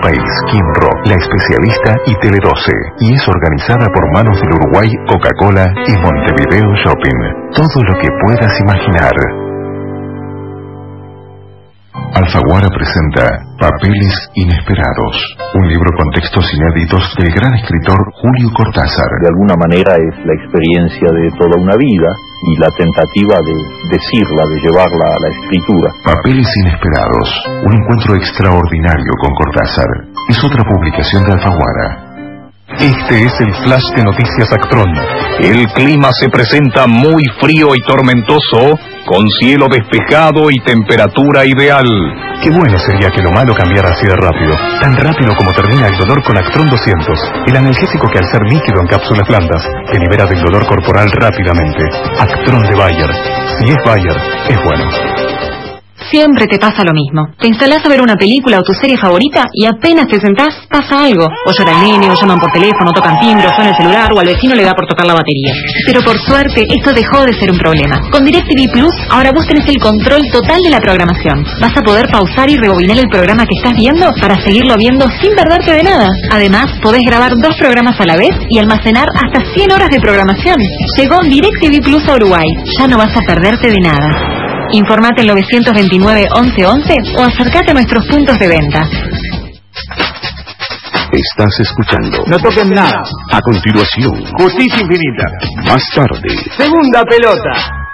país, Kinro, La Especialista y Tele12, y es organizada por Manos del Uruguay, Coca-Cola y Montevideo Shopping. Todo lo que puedas imaginar. Alfaguara presenta Papeles Inesperados, un libro con textos inéditos del gran escritor Julio Cortázar. De alguna manera es la experiencia de toda una vida y la tentativa de decirla, de llevarla a la escritura. Papeles Inesperados, un encuentro extraordinario con Cortázar. Es otra publicación de Alfaguara. Este es el flash de noticias Actron. El clima se presenta muy frío y tormentoso, con cielo despejado y temperatura ideal. Qué bueno sería que lo malo cambiara así de rápido. Tan rápido como termina el dolor con Actron 200. El analgésico que al ser líquido en cápsulas blandas, te libera del dolor corporal rápidamente. Actron de Bayer. Si es Bayer, es bueno. Siempre te pasa lo mismo. Te instalás a ver una película o tu serie favorita y apenas te sentás, pasa algo. O llora el nene, o llaman por teléfono, tocan timbre, o suena el celular, o al vecino le da por tocar la batería. Pero por suerte, esto dejó de ser un problema. Con DirecTV Plus, ahora vos tenés el control total de la programación. Vas a poder pausar y rebobinar el programa que estás viendo para seguirlo viendo sin perderte de nada. Además, podés grabar 2 programas a la vez y almacenar hasta 100 horas de programación. Llegó DirecTV Plus a Uruguay. Ya no vas a perderte de nada. Informate en 929-1111 o acércate a nuestros puntos de venta. Estás escuchando. No toquen nada. A continuación, Justicia Infinita. más tarde, Segunda pelota.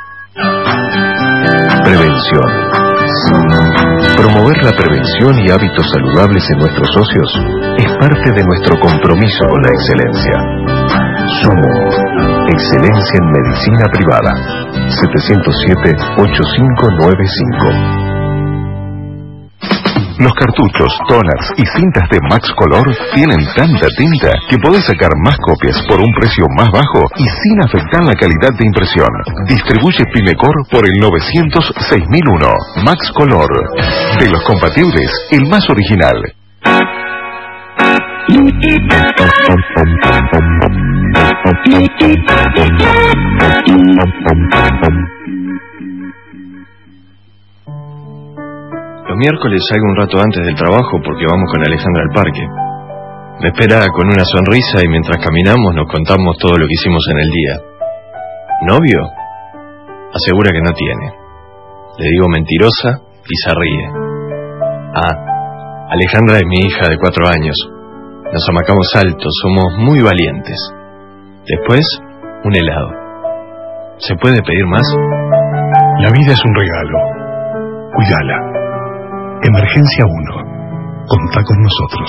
prevención. Promover la prevención y hábitos saludables en nuestros socios es parte de nuestro compromiso con la excelencia. Somos Excelencia en Medicina Privada. 707-8595. Los cartuchos, toners y cintas de Max Color tienen tanta tinta que podés sacar más copias por un precio más bajo y sin afectar la calidad de impresión. Distribuye Pimecor por el 900-6001. Max Color. De los compatibles, el más original. Los miércoles salgo un rato antes del trabajo porque vamos con Alejandra al parque. Me espera con una sonrisa y mientras caminamos nos contamos todo lo que hicimos en el día. ¿Novio? Asegura que no tiene. Le digo mentirosa y se ríe. Alejandra es mi hija de 4 años. Nos amacamos alto, somos muy valientes. Después, un helado. ¿Se puede pedir más? La vida es un regalo. Cuídala. Emergencia 1. Contá con nosotros.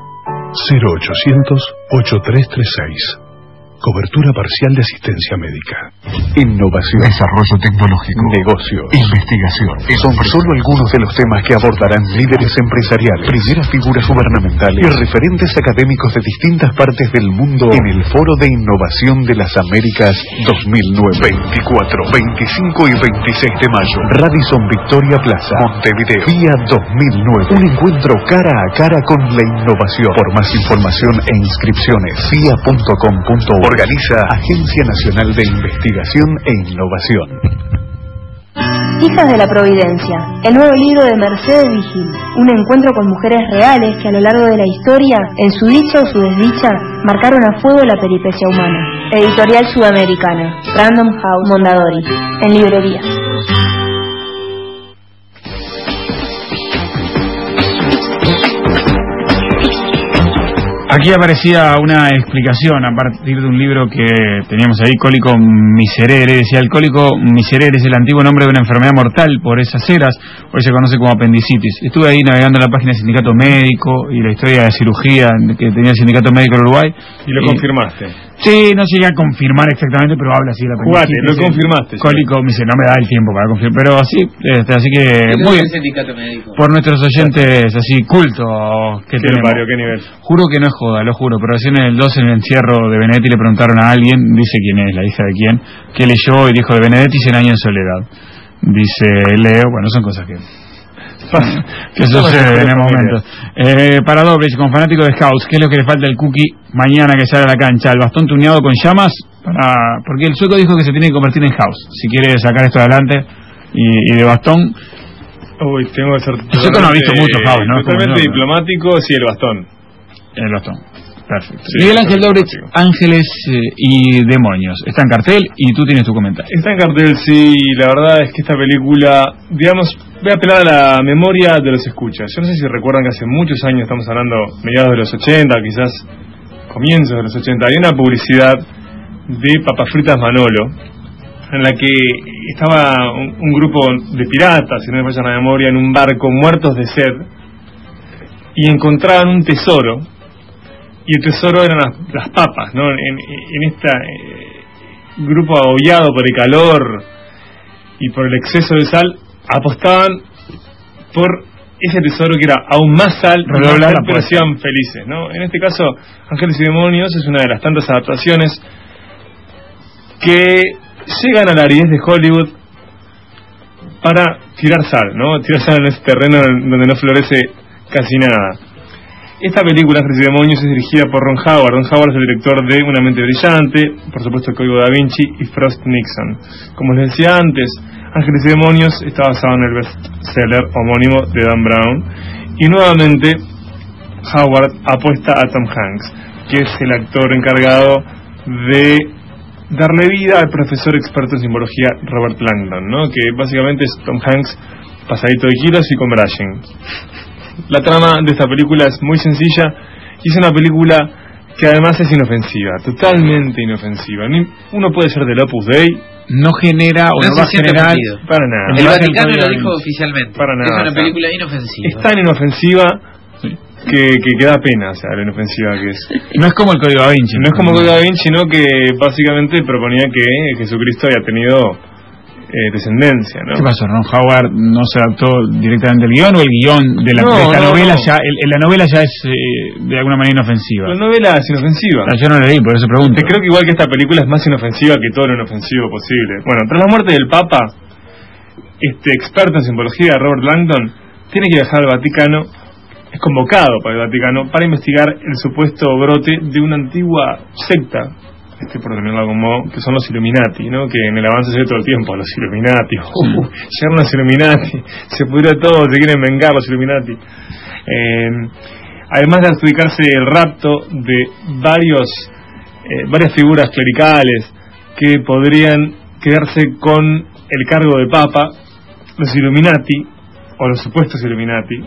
0800-8336. Cobertura parcial de asistencia médica. Innovación. Desarrollo tecnológico. Negocio. Investigación. Son solo algunos de los temas que abordarán líderes empresariales, primeras figuras gubernamentales y referentes académicos de distintas partes del mundo en el Foro de Innovación de las Américas 2009. 24, 25 y 26 de mayo. Radisson Victoria Plaza, Montevideo. FIA 2009. Un encuentro cara a cara con la innovación. Por más información e inscripciones, fia.com.org. Organiza Agencia Nacional de Investigación e Innovación. Hijas de la Providencia, el nuevo libro de Mercedes Vigil, un encuentro con mujeres reales que a lo largo de la historia, en su dicha o su desdicha, marcaron a fuego la peripecia humana. Editorial Sudamericana, Random House Mondadori, en librerías. Aquí aparecía una explicación a partir de un libro que teníamos ahí, Cólico Miserere. Decía, el cólico miserere es el antiguo nombre de una enfermedad mortal por esas eras, hoy se conoce como apendicitis. Estuve ahí navegando en la página del Sindicato Médico y la historia de cirugía que tenía el Sindicato Médico en Uruguay. ¿Y lo confirmaste? Sí, no llegué a confirmar exactamente, pero habla así de la apendicitis. Jugate, lo confirmaste. Cólico miserere, no me da el tiempo para confirmar, pero así que muy bien. Por nuestros oyentes así cultos que tenemos. Mario, ¿qué nivel? Juro que no es joda, lo juro, pero recién en el 2 en el encierro de Benedetti le preguntaron a alguien, dice quién es, la hija de quién, que leyó y dijo de Benedetti 100 años en soledad. Dice Leo, bueno, son cosas que suceden en el momento. Para Dobles, con fanático de Scouts, ¿qué es lo que le falta al Cookie mañana que sale a la cancha? ¿El bastón tuneado con llamas? Porque el sueco dijo que se tiene que convertir en House, si quiere sacar esto adelante, y de bastón Uy, tengo que ser Nosotros no hemos visto mucho House, ¿no? Totalmente diplomático, sí, el bastón. El bastón. Perfecto. Sí, Miguel Ángel Dobrich, Ángeles y Demonios. Está en cartel y tú tienes tu comentario. Está en cartel, sí. La verdad es que esta película, digamos, voy a apelar a la memoria de los escuchas. Yo no sé si recuerdan que hace muchos años, estamos hablando mediados de los 80, quizás comienzos de los 80, hay una publicidad de papas fritas Manolo, en la que estaba un grupo de piratas, si no me falla la memoria, en un barco muertos de sed, y encontraban un tesoro, y el tesoro eran las papas, ¿no? En este grupo agobiado por el calor y por el exceso de sal, apostaban por ese tesoro que era aún más sal, pero se iban felices, ¿no? En este caso, Ángeles y Demonios es una de las tantas adaptaciones que llegan a la aridez de Hollywood para tirar sal, ¿no? Tirar sal en ese terreno donde no florece casi nada. Esta película, Ángeles y Demonios, es dirigida por Ron Howard. Ron Howard es el director de Una mente brillante, por supuesto El Código Da Vinci y Frost Nixon. Como les decía antes, Ángeles y Demonios está basado en el bestseller homónimo de Dan Brown, y nuevamente Howard apuesta a Tom Hanks, que es el actor encargado de darle vida al profesor experto en simbología Robert Langdon, ¿no? Que básicamente es Tom Hanks pasadito de kilos y con brushing. La trama de esta película es muy sencilla y es una película que además es inofensiva, totalmente inofensiva. Uno puede ser del Opus Dei, no genera o no va a generar para nada. El Vaticano lo dijo oficialmente. Para nada. Es una película inofensiva. Es tan inofensiva que da pena, o sea, la inofensiva que es. No es como el Código Da Vinci. No es como el Código Da Vinci, sino que básicamente proponía que Jesucristo había tenido descendencia, ¿no? ¿Qué pasó? ¿Ron Howard no se adaptó directamente al guión o el guión de esta novela? Ya la novela ya es de alguna manera inofensiva? La novela es inofensiva. Yo no la leí, por eso pregunto. Creo que igual que esta película es más inofensiva que todo lo inofensivo posible. Bueno, tras la muerte del Papa, este experto en simbología, Robert Langdon, tiene que viajar al Vaticano, es convocado para el Vaticano para investigar el supuesto brote de una antigua secta, por determinarlo de algún modo, que son los Illuminati, ¿no? Que en el avance se ve todo el tiempo, los Illuminati, llegaron los Illuminati, se pudrió todo, se quieren vengar los Illuminati. Además de adjudicarse el rapto de varias figuras clericales que podrían quedarse con el cargo de Papa, los Illuminati, o los supuestos Illuminati,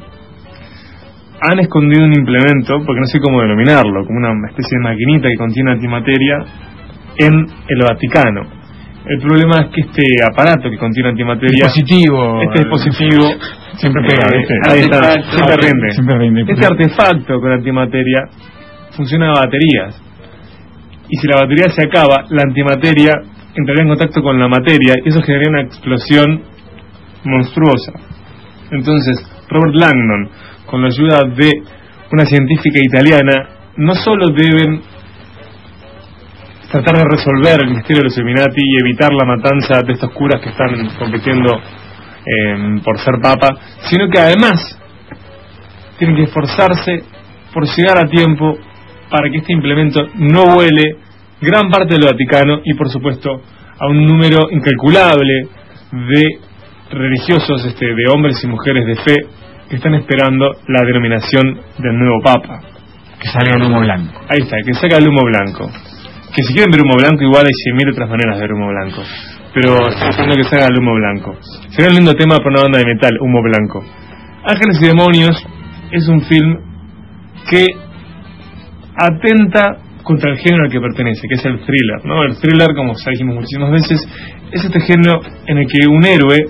han escondido un implemento, porque no sé cómo denominarlo, como una especie de maquinita que contiene antimateria en el Vaticano. El problema es que este aparato que contiene antimateria, este dispositivo siempre pega, ahí está, siempre rinde. Este artefacto con antimateria funciona a baterías, y si la batería se acaba, la antimateria entraría en contacto con la materia y eso generaría una explosión monstruosa. Entonces Robert Langdon, con la ayuda de una científica italiana, no solo deben tratar de resolver el misterio de los Illuminati y evitar la matanza de estos curas que están compitiendo por ser papa, sino que además tienen que esforzarse por llegar a tiempo para que este implemento no vuele gran parte del Vaticano y por supuesto a un número incalculable de religiosos, de hombres y mujeres de fe que están esperando la denominación del nuevo Papa. Que salga el humo blanco. Ahí está, que salga el humo blanco. Que si quieren ver humo blanco, igual hay 100.000 otras maneras de ver humo blanco. Pero estoy pensando que salga el humo blanco. Sería un lindo tema para una banda de metal, humo blanco. Ángeles y Demonios es un film que atenta contra el género al que pertenece, que es el thriller, ¿no? El thriller, como ya dijimos muchísimas veces, es este género en el que un héroe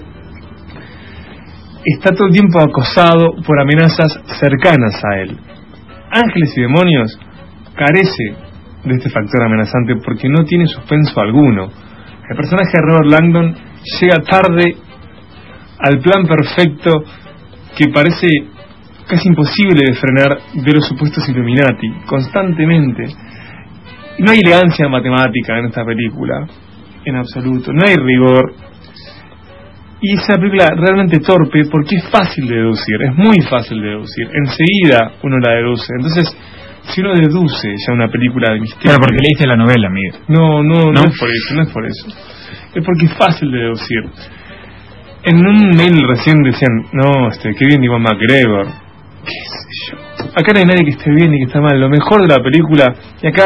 está todo el tiempo acosado por amenazas cercanas a él. Ángeles y Demonios carece de este factor amenazante porque no tiene suspenso alguno. El personaje de Robert Langdon llega tarde al plan perfecto que parece casi imposible de frenar de los supuestos Illuminati, constantemente. No hay elegancia matemática en esta película, en absoluto, no hay rigor. Y es una película realmente torpe porque es fácil de deducir, es muy fácil de deducir. Enseguida uno la deduce. Entonces, si uno deduce ya una película de misterio... Claro, porque leíste la novela, Miguel. No es por eso. Es porque es fácil de deducir. En un mail recién decían, no, qué bien Iwan McGregor. ¿Qué sé yo? Acá no hay nadie que esté bien ni que esté mal. Lo mejor de la película, y acá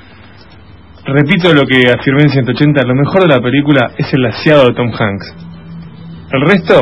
repito lo que afirmé en 180, lo mejor de la película es el aseado de Tom Hanks. El resto,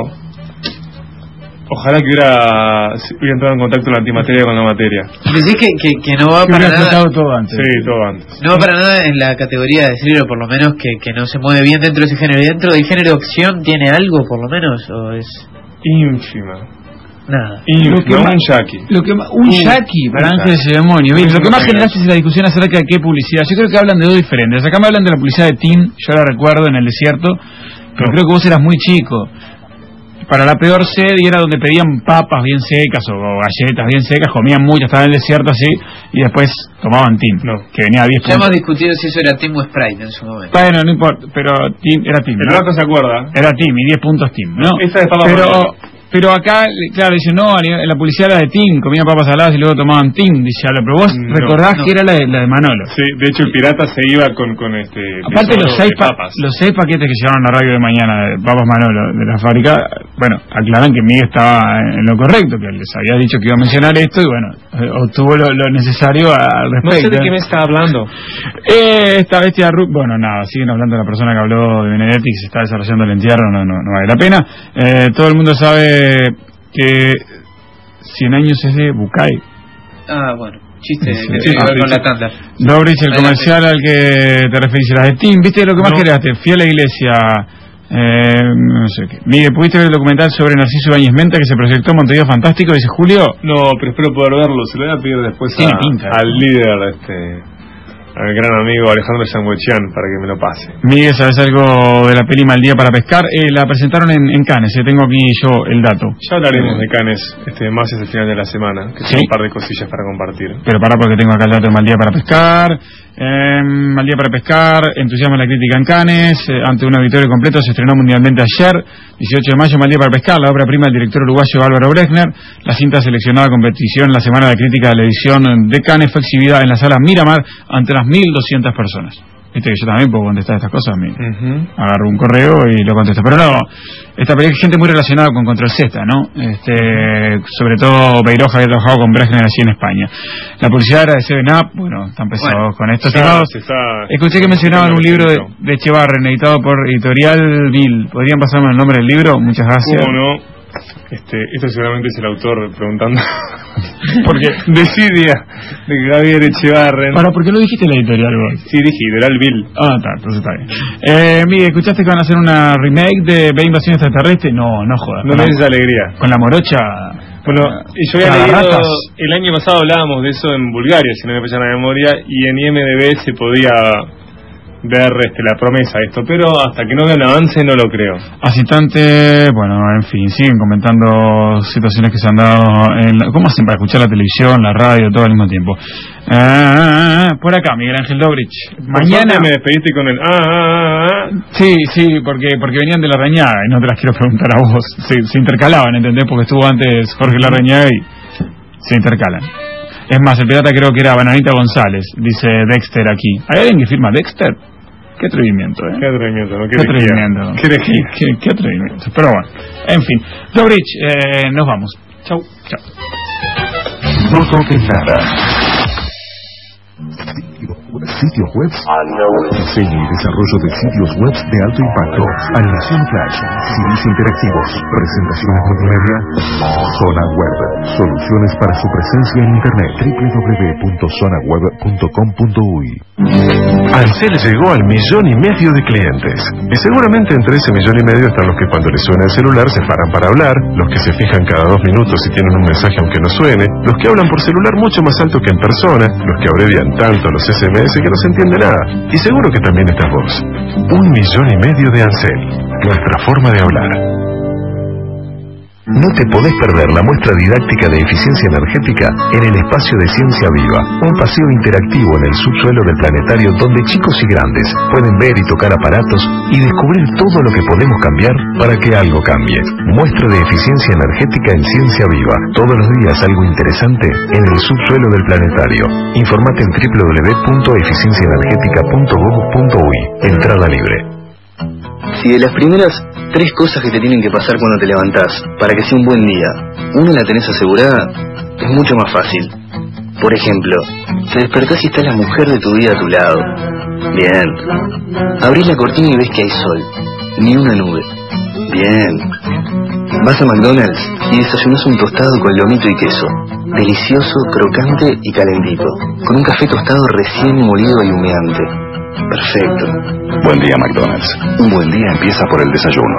ojalá que hubiera entrado en contacto la antimateria con la materia. Decís que no va para nada. Todo antes. Sí, todo antes. No va para nada en la categoría de thriller, por lo menos, que no se mueve bien dentro de ese género. ¿Y dentro del género de acción tiene algo, por lo menos? ¿O es ínfima? Nada. Un Jackie. Un Jackie para Ángeles y Demonios. Lo que más generaste es la discusión acerca de qué publicidad. Yo creo que hablan de dos diferentes. Acá me hablan de la publicidad de Tim, yo la recuerdo en el desierto, pero creo que vos eras muy chico. Para la peor sed, y era donde pedían papas bien secas o galletas bien secas, comían mucho, estaban en el desierto así, y después tomaban Tim, que venía a 10 puntos. Ya hemos discutido si eso era Tim o Sprite en su momento. Bueno, no importa, pero Tim era Tim. El rato se acuerda. Era Tim, y 10 puntos Tim, ¿no? Esa de papas pero acá, claro, dicen, no, la publicidad era de Tim, comían papas saladas y luego tomaban Tim, dice, pero vos recordás que era la de Manolo. Sí, de hecho el pirata se iba con aparte los 6 paquetes que llevaron a la radio de mañana de papas Manolo, de la fábrica, bueno, aclaran que Miguel estaba en lo correcto, que les había dicho que iba a mencionar esto y bueno, obtuvo lo necesario al respecto. No sé de qué me está hablando. Esta bestia, bueno, nada, siguen hablando de la persona que habló de Benedetti, que se está desarrollando el entierro, no vale la pena. Todo el mundo sabe que 100 años es de Bucay. Ah, bueno, chiste que tiene que ver con la tanda. Dobrich, el comercial al que te referís, era de Tim. ¿Viste lo que más querías? Fui a la iglesia, no sé qué. Miguel, ¿pudiste ver el documental sobre Narciso Ibáñez Menta que se proyectó en Montevideo Fantástico? Dice Julio. No, pero espero poder verlo. Se lo voy a pedir después al líder, al gran amigo Alejandro Sanguechian, para que me lo pase. Miguel, ¿sabes algo de la peli Mal Día para Pescar? La presentaron en Cannes, tengo aquí yo el dato. Ya hablaremos de Cannes más es el final de la semana, que tengo un par de cosillas para compartir. Pero pará, porque tengo acá el dato de Mal Día para Pescar. Mal Día para Pescar, entusiasma la crítica en Cannes, ante un auditorio completo, se estrenó mundialmente ayer, 18 de mayo, Mal Día para Pescar, la obra prima del director uruguayo Álvaro Brechner. La cinta seleccionada a competición en la Semana de Crítica de la edición de Cannes fue exhibida en la sala Miramar ante unas 1.200 personas. Viste que yo también puedo contestar estas cosas, agarro un correo y lo contesto. Pero no, esta película hay gente muy relacionada con Control Z, ¿no? Sobre todo Beiroja había trabajado con Brechner allí en España. La publicidad era de 7up, bueno, están pesados con esto. Escuché que mencionaban un libro de Echevarren, editado por Editorial Bill. ¿Podrían pasarme el nombre del libro? Muchas gracias. ¿Cómo no? Esto seguramente es el autor preguntando. Porque Desidia de Javier Echevarren. ¿Por qué lo dijiste en la editorial vos? Sí, dije Editorial Bill. Entonces está bien. Miguel, ¿escuchaste que van a hacer una remake de Ve Invasión Extraterrestre? No jodas. No me des alegría. Con la morocha. Bueno, yo había leído, el año pasado hablábamos de eso en Bulgaria, si no me falla la memoria, y en IMDb se podía ver la promesa de esto, pero hasta que no vean avance no lo creo. Asistente, bueno, en fin, siguen comentando situaciones que se han dado ¿cómo hacen para escuchar la televisión, la radio, todo al mismo tiempo? Por acá, Miguel Ángel Dobrich. Mañana me despediste con el Sí, porque venían de Larrañaga y no te las quiero preguntar a vos. Se intercalaban, ¿entendés? Porque estuvo antes Jorge Larrañaga y se intercalan. Es más, el pirata creo que era Bananita González, dice Dexter aquí. ¿Hay alguien que firma Dexter? Qué atrevimiento, Qué atrevimiento, ¿no? Qué atrevimiento. Pero bueno, en fin. Dobrich, nos vamos. Chau. No toques nada. Sitios web, diseño y desarrollo de sitios web de alto impacto, animación flash, CDs interactivos, presentaciones multimedia. Zona Web, soluciones para su presencia en internet. www.zonaweb.com.uy. Ansel llegó al 1,5 millones de clientes, y seguramente entre ese 1,5 millones están los que cuando les suena el celular se paran para hablar, los que se fijan cada 2 minutos si tienen un mensaje aunque no suene, los que hablan por celular mucho más alto que en persona, los que abrevian tanto los SMS que no se entiende nada. Y seguro que también estás vos. 1,5 millones de Ansel, nuestra forma de hablar. No te podés perder la muestra didáctica de eficiencia energética en el espacio de Ciencia Viva, un paseo interactivo en el subsuelo del planetario donde chicos y grandes pueden ver y tocar aparatos y descubrir todo lo que podemos cambiar para que algo cambie. Muestra de eficiencia energética en Ciencia Viva, todos los días algo interesante en el subsuelo del planetario. Informate en www.eficienciaenergetica.gov.uy. Entrada libre. Si de las primeras 3 cosas que te tienen que pasar cuando te levantás, para que sea un buen día, una la tenés asegurada, es mucho más fácil. Por ejemplo, te despertás y está la mujer de tu vida a tu lado. Bien. Abrís la cortina y ves que hay sol. Ni una nube. Bien. Vas a McDonald's y desayunás un tostado con lomito y queso. Delicioso, crocante y calentito. Con un café tostado recién molido y humeante. Perfecto. Buen día, McDonald's. Un buen día empieza por el desayuno.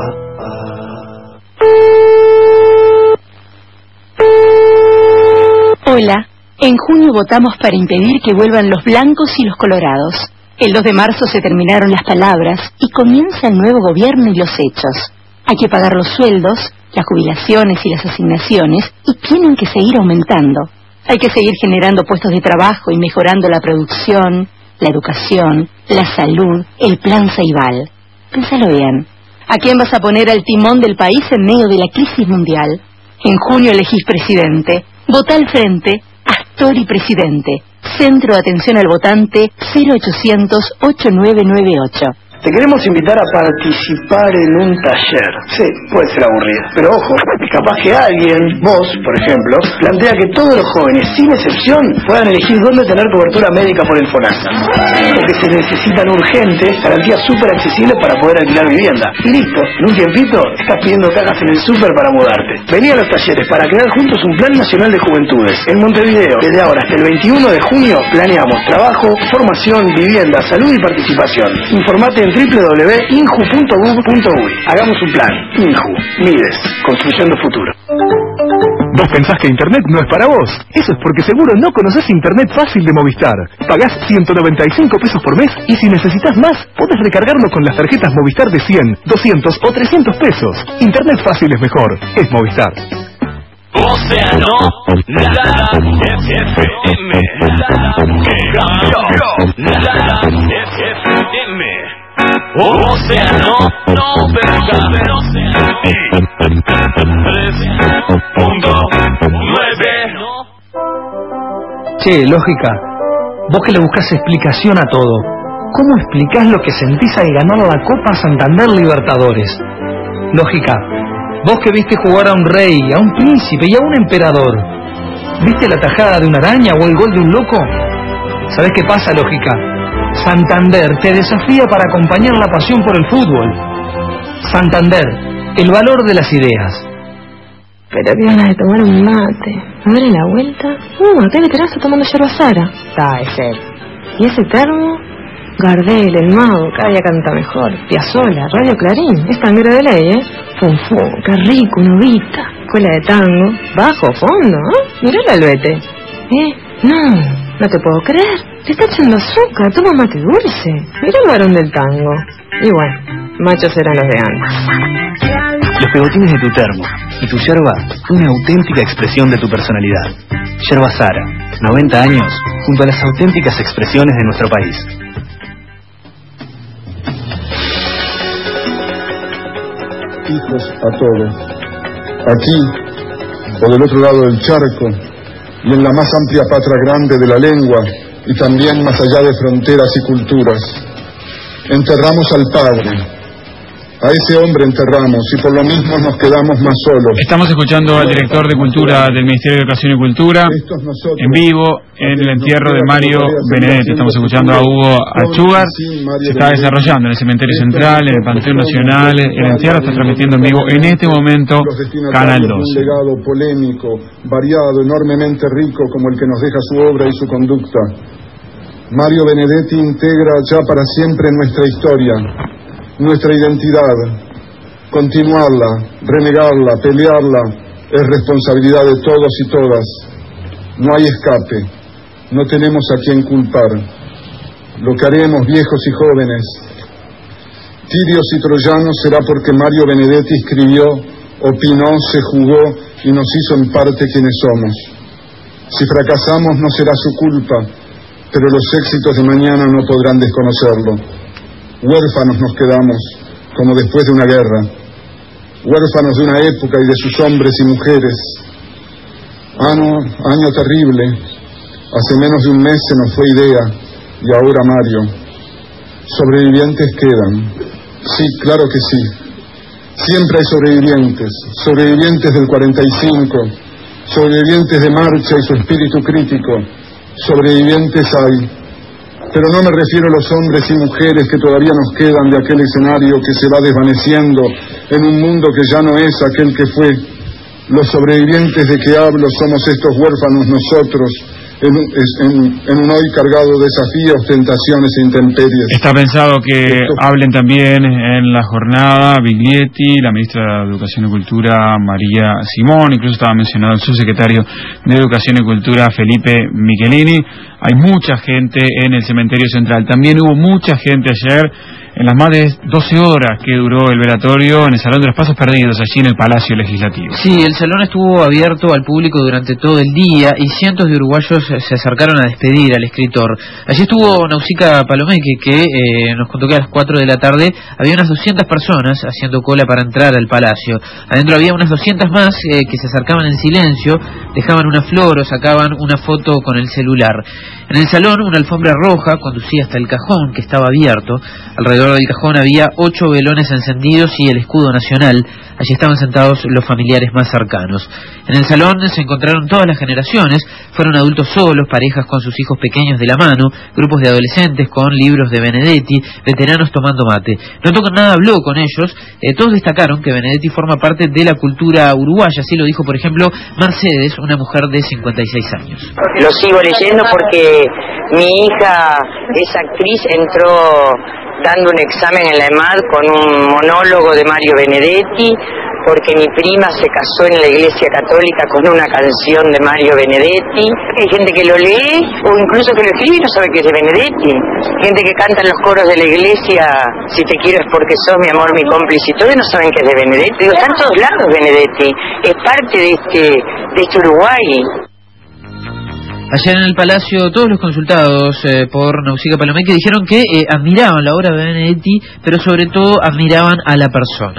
Hola. En junio votamos para impedir que vuelvan los blancos y los colorados. El 2 de marzo se terminaron las palabras y comienza el nuevo gobierno y los hechos. Hay que pagar los sueldos, las jubilaciones y las asignaciones, y tienen que seguir aumentando. Hay que seguir generando puestos de trabajo y mejorando la producción, la educación, la salud, el plan Ceibal. Pénsalo bien. ¿A quién vas a poner al timón del país en medio de la crisis mundial? En junio elegís presidente. Vota al frente. Astori Presidente. Centro de Atención al Votante 0800-8998. Te queremos invitar a participar en un taller. Sí, puede ser aburrido, pero ojo, capaz que alguien, vos, por ejemplo, plantea que todos los jóvenes, sin excepción, puedan elegir dónde tener cobertura médica por el FONASA. Porque se necesitan urgentes garantías súper accesibles para poder alquilar vivienda. Y listo, en un tiempito estás pidiendo cajas en el súper para mudarte. Vení a los talleres para crear juntos un Plan Nacional de Juventudes. En Montevideo, desde ahora hasta el 21 de junio, planeamos trabajo, formación, vivienda, salud y participación. Informate en www.inju.gov.uy. Hagamos un plan. Inju. Mides. Construyendo futuro. ¿Vos pensás que Internet no es para vos? Eso es porque seguro no conocés Internet fácil de Movistar. Pagás 195 pesos por mes y si necesitas más, podés recargarlo con las tarjetas Movistar de 100, 200 o 300 pesos. Internet fácil es mejor. Es Movistar. Océano, FM, FM. Océano, no percabe, Che, lógica, vos que le buscás explicación a todo, ¿cómo explicás lo que sentís al ganar la Copa Santander Libertadores? Lógica, vos que viste jugar a un rey, a un príncipe y a un emperador, ¿viste la tajada de una araña o el gol de un loco? ¿Sabés qué pasa, lógica? Santander te desafía para acompañar la pasión por el fútbol. Santander, el valor de las ideas. Pero qué ganas de tomar un mate. A ver en la vuelta. Acá en el terrazo tomando yerba Sara. Está, es él. ¿Y ese termo? Gardel, el mago, cada día canta mejor. Piazzolla, Radio Clarín. Es tanguero de ley, ¿eh? Fum, qué rico, una uvita. Escuela de tango. Bajo, fondo, ¿eh? Mirá el albete. No te puedo creer. Te está echando azúcar, toma mate dulce. Mira el varón del tango. Y bueno, machos eran los de antes. Los pegotines de tu termo y tu yerba, una auténtica expresión de tu personalidad. Yerba Sara, 90 años, junto a las auténticas expresiones de nuestro país. Hijos a todos, aquí o del otro lado del charco, y en la más amplia patria grande de la lengua, y también más allá de fronteras y culturas. Enterramos al Padre, a ese hombre enterramos, y por lo mismo nos quedamos más solos. Estamos escuchando al director de Cultura del Ministerio de Educación y Cultura, en vivo, en el entierro de Mario Benedetti. Estamos escuchando a Hugo Achúcar. Se está desarrollando en el Cementerio Central, en el Panteón Nacional. El entierro está transmitiendo en vivo en este momento Canal 2. Un legado polémico, variado, enormemente rico, como el que nos deja su obra y su conducta. Mario Benedetti integra ya para siempre nuestra historia, nuestra identidad. Continuarla, renegarla, pelearla, es responsabilidad de todos y todas. No hay escape, no tenemos a quién culpar. Lo que haremos, viejos y jóvenes, tirios y troyanos, será porque Mario Benedetti escribió, opinó, se jugó y nos hizo en parte quienes somos. Si fracasamos no será su culpa, pero los éxitos de mañana no podrán desconocerlo. Huérfanos nos quedamos, como después de una guerra, huérfanos de una época y de sus hombres y mujeres. Año terrible, hace menos de un mes se nos fue Idea, y ahora Mario. Sobrevivientes quedan, Sí, claro que sí. Siempre hay sobrevivientes del 45, sobrevivientes de Marcha y su espíritu crítico, sobrevivientes hay. Pero no me refiero a los hombres y mujeres que todavía nos quedan de aquel escenario que se va desvaneciendo en un mundo que ya no es aquel que fue. Los sobrevivientes de que hablo somos estos huérfanos nosotros, en un hoy cargado de desafíos, tentaciones e intemperies. Está pensado que hablen también en la jornada Biglietti, la ministra de Educación y Cultura María Simón, incluso estaba mencionado el subsecretario de Educación y Cultura Felipe Michelini. Hay mucha gente en el cementerio central. También hubo mucha gente ayer en las más de 12 horas que duró el velatorio en el Salón de los Pasos Perdidos, allí en el Palacio Legislativo. Sí, el salón estuvo abierto al público durante todo el día y cientos de uruguayos se acercaron a despedir al escritor. Allí estuvo Nausica Palomeque, que nos contó que a las 4 de la tarde había unas 200 personas haciendo cola para entrar al Palacio. Adentro había unas 200 más que se acercaban en silencio, dejaban una flor o sacaban una foto con el celular. En el salón, una alfombra roja conducía hasta el cajón, que estaba abierto. Alrededor del cajón había 8 velones encendidos y el escudo nacional. Allí estaban sentados los familiares más cercanos. En el salón se encontraron todas las generaciones. Fueron adultos solos, parejas con sus hijos pequeños de la mano, grupos de adolescentes con libros de Benedetti, veteranos tomando mate. No tocó nada, habló con ellos. Todos destacaron que Benedetti forma parte de la cultura uruguaya. Así lo dijo, por ejemplo, Mercedes, una mujer de 56 años. Lo sigo leyendo porque mi hija es actriz, entró dando un examen en la EMAD con un monólogo de Mario Benedetti, porque mi prima se casó en la Iglesia Católica con una canción de Mario Benedetti. Hay gente que lo lee o incluso que lo escribe y no sabe que es de Benedetti. Gente que canta en los coros de la iglesia, si te quiero es porque sos mi amor, mi cómplice y todo, y no saben que es de Benedetti. Digo, está en todos lados Benedetti, es parte de este Uruguay. Allá en el Palacio, todos los consultados por Nausica Palomeque dijeron que admiraban la obra de Benedetti, pero sobre todo admiraban a la persona.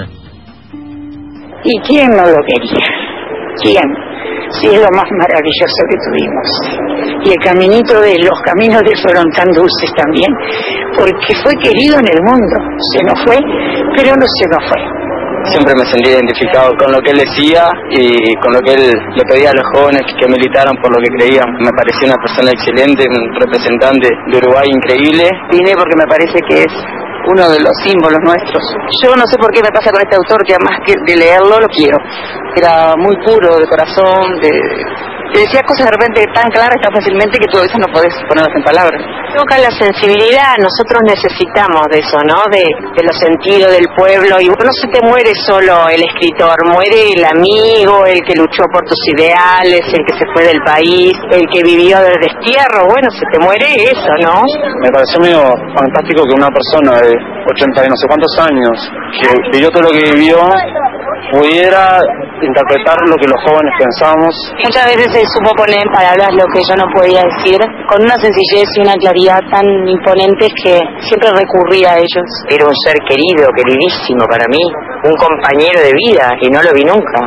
¿Y quién no lo quería? ¿Quién? Sí, es lo más maravilloso que tuvimos. Y el caminito de los caminos de él fueron tan dulces también, porque fue querido en el mundo. Se nos fue, pero no se nos fue. Siempre me sentí identificado con lo que él decía y con lo que él le pedía a los jóvenes que militaran por lo que creían. Me pareció una persona excelente, un representante de Uruguay increíble. Vine porque me parece que es uno de los símbolos nuestros. Yo no sé por qué me pasa con este autor, que más que de leerlo lo quiero. Era muy puro de corazón, te decía cosas de repente tan claras, tan fácilmente, que tú a veces no podés ponerlas en palabras. Toca la sensibilidad, nosotros necesitamos de eso, ¿no? De los sentidos del pueblo, y no se te muere solo el escritor, muere el amigo, el que luchó por tus ideales, el que se fue del país, el que vivió del destierro, bueno, se te muere eso, ¿no? Me pareció medio fantástico que una persona de 80 y no sé cuántos años, que vivió todo lo que vivió, pudiera interpretar lo que los jóvenes pensamos. Muchas veces se supo poner en palabras lo que yo no podía decir, con una sencillez y una claridad tan imponentes que siempre recurría a ellos. Era un ser querido, queridísimo para mí, un compañero de vida, y no lo vi nunca.